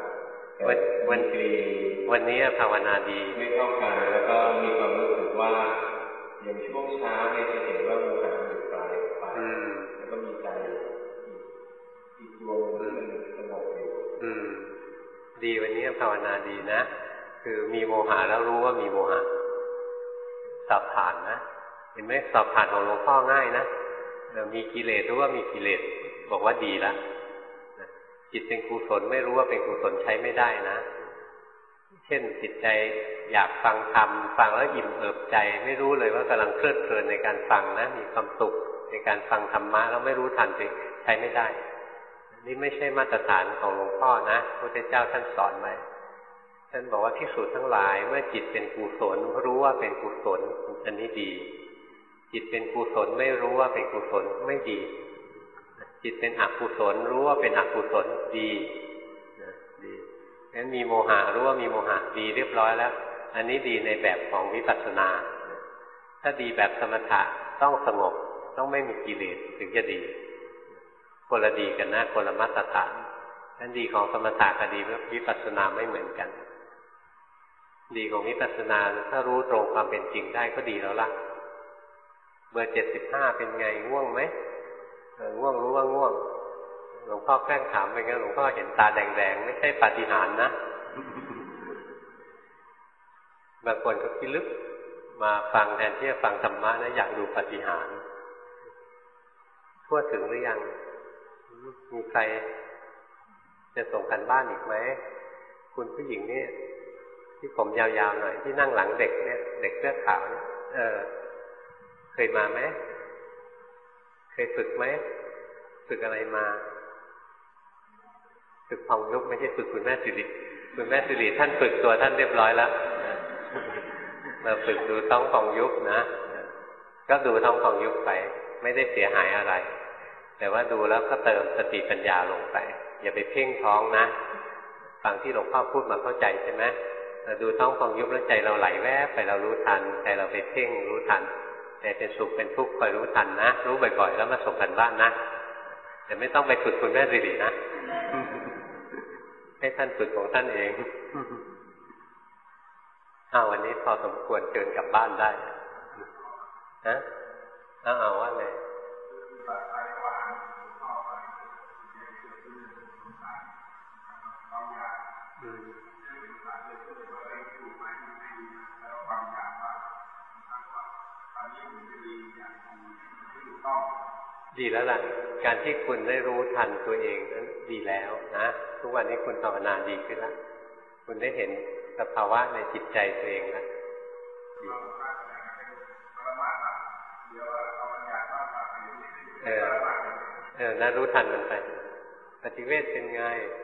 วันนี้ภาวนาดีไม่เท่ากันแล้วก็มีความรู้สึกว่าอย่างช่วงเช้าเนี่ยจะเห็นว่าโมหะอยู่ปลายแล้วก็มีใจอีกดวงนึงมันสงบอยู่ดีวันนี้ภาวนาดีนะคือมีโมหะแล้วรู้ว่ามีโมหะสอบผ่านนะเห็นไหมสอบผ่านของหลวงพ่อง่ายนะมีกิเลสรู้ว่ามีกิเลสบอกว่าดีละจิตเป็นกุศลไม่รู้ว่าเป็นกุศลใช้ไม่ได้นะเช่นจิตใจอยากฟังธรรมฟังแล้วอิ่มเอิบใจไม่รู้เลยว่ากำลังเพลิดเพลินในการฟังนะมีความสุขในการฟังธรรมะแล้วไม่รู้ทันสิใช้ไม่ได้นี่ไม่ใช่มาตรฐานของหลวงพ่อนะพระพุทธเจ้าท่านสอนไว้ท่านบอกว่าภิกษุทั้งหลายเมื่อจิตเป็นกุศลรู้ว่าเป็นกุศลอันนี้ดีจิตเป็นกุศลไม่รู้ว่าเป็นกุศลไม่ดีจิตเป็นอกุศลรู้ว่าเป็นอกุศลดีดีงั้นมีโมหะรู้ว่ามีโมหะดีเรียบร้อยแล้วอันนี้ดีในแบบของวิปัสสนาถ้าดีแบบสมถะต้องสงบต้องไม่มีกิเลสถึงจะดีคนละดีกันนะคนละมาตรฐานนั้นดีของสมถะกับดีวิปัสสนาไม่เหมือนกันดีของวิปัสสนาถ้ารู้ตรงความเป็นจริงได้ก็ดีแล้วล่ะเบอร์75เป็นไงง่วงไหมง่วงรู้ว่าง่วงหลวงพ่อแกล้งถามไปงั้นหลวงพ่อเห็นตาแดงๆไม่ใช่ปาฏิหาริย์นะบางคนก็คิดลึกมาฟังแทนที่จะฟังธรรมะนะอยากดูปาฏิหาริย์ทั่วถึงหรือยังมีใครจะส่งกันบ้านอีกไหมคุณผู้หญิงนี่ที่ผมยาวๆหน่อยที่นั่งหลังเด็กเนี่ยเด็กเสื้อขาวเนี่ยเคยมาไหมเคยฝึกไหมฝึกอะไรมาฝึกพองยุบไม่ใช่ฝึกคุณแม่สิริคุณแม่สิริท่านฝึกตัวท่านเรียบร้อยแล้วเราฝึกดูท้องพองยุบนะก็ดูท้องพองยุบไปไม่ได้เสียหายอะไรแต่ว่าดูแล้วก็เติมสติปัญญาลงไปอย่าไปเพ่งท้องนะฟังที่หลวงพ่อพูดมาเข้าใจใช่ไหมดูท้องพองยุบแล้วใจเราไหลแวบไปเรารู้ทันใจเราไปเพ่งรู้ทันแต่เป็นสุขเป็นทุกข์คอยรู้ทันนะรู้บ่อยๆแล้วมาส่งกันบ้านนะแต่ไม่ต้องไปฝึกคุณแม่สิรินะให้ท่านฝึกของท่านเองวันนี้พอสมควรเชิญกลับบ้านได้ฮะว่าไงดีแล้วล่ะการที่คุณได้รู้ทันตัวเองนั้นดีแล้วนะทุกวันนี้คุณภาวนาดีขึ้นแล้วคุณได้เห็นสภาวะในจิตใจตัวเองแล้วน่ารู้ทันมันไปปฏิเวทเป็นไง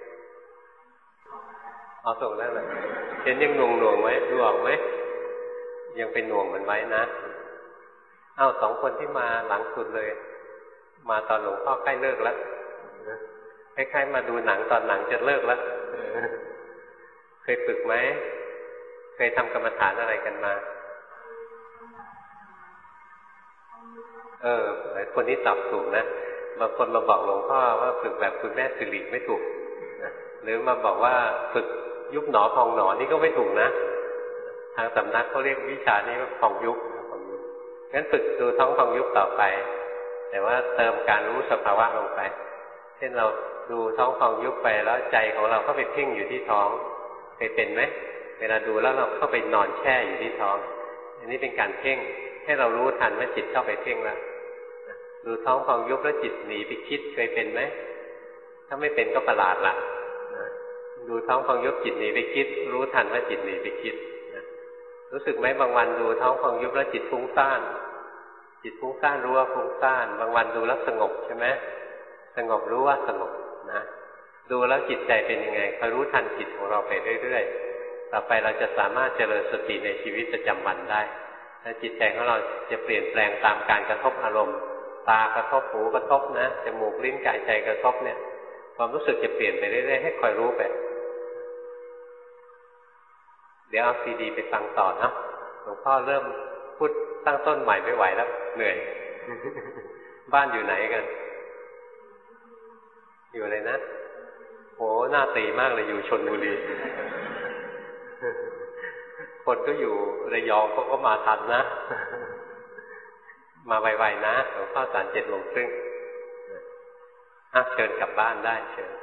ส่งแล้วเลยเห็นยังหน่วงไว้ดูออกไหมยังเป็นหน่วงมันไว้นะสองคนที่มาหลังสุดเลยมาตอนหลวงพ่อใกล้เลิกแล้วคล้ายๆมาดูหนังตอนหนังจะเลิกแล้วเคยฝึกไหมเคยทำกรรมฐานอะไรกันมาคนนี้ตอบถูกนะบางคนมาบอกหลวงพ่อว่าฝึกแบบคุณแม่สิริไม่ถูกนะหรือมาบอกว่าฝึกยุบหนอพองหนอนี่ก็ไม่ถูกนะทางสำนักเขาเรียกวิชานี้ว่าพองยุบงั้นฝึกดูท้องพองยุบต่อไปแต่ว่าเติมการรู้สภาวะลงไปเช่นเราดูท้องพองยุบไปแล้วใจของเราก็ไปเพ่งอยู่ที่ท้องเคยเป็นไหมเวลาดูแล้วเราเข้าไปนอนแช่อยู่ที่ท้องอันนี้เป็นการเพ่งให้เรารู้ทันว่าจิตเข้าไปเพ่งแล้วดูท้องพองยุบแล้วจิตหนีไปคิดเคยเป็นไหมถ้าไม่เป็นก็ประหลาดละดูท้องพองยุบจิตหนีไปคิดรู้ทันว่าจิตหนีไปคิดรู้สึกไหมบางวันดูท้องพองยุบแล้วจิตฟุ้งซ่านจิตฟุ้งซ่านรู้ว่าฟุ้งซ่านบางวันดูแล้วสงบใช่ไหมสงบรู้ว่าสงบนะดูแล้วจิตใจเป็นยังไงคอยรู้ทันจิตของเราไปเรื่อยๆต่อไปเราจะสามารถเจริญสติในชีวิตประจำวันได้และจิตใจของเราจะเปลี่ยนแปลงตามการกระทบอารมณ์ตากระทบหูกระทบนะจมูกลิ้นกายใจกระทบเนี่ยความรู้สึกจะเปลี่ยนไปเรื่อยๆให้คอยรู้ไปเดี๋ยวเอาซีดีไปฟังต่อนะหลวงพ่อเริ่มพูดตั้งต้นใหม่ไม่ไหวแล้วเหนื่อยบ้านอยู่ไหนกันอยู่อะไรนะโหหน้าตีมากเลยอยู่ชลบุรีคนก็อยู่ระยองเขาก็มาทันนะมาไวๆนะหลวงพ่อสาร7:30 เชิญกลับบ้านได้เชิญ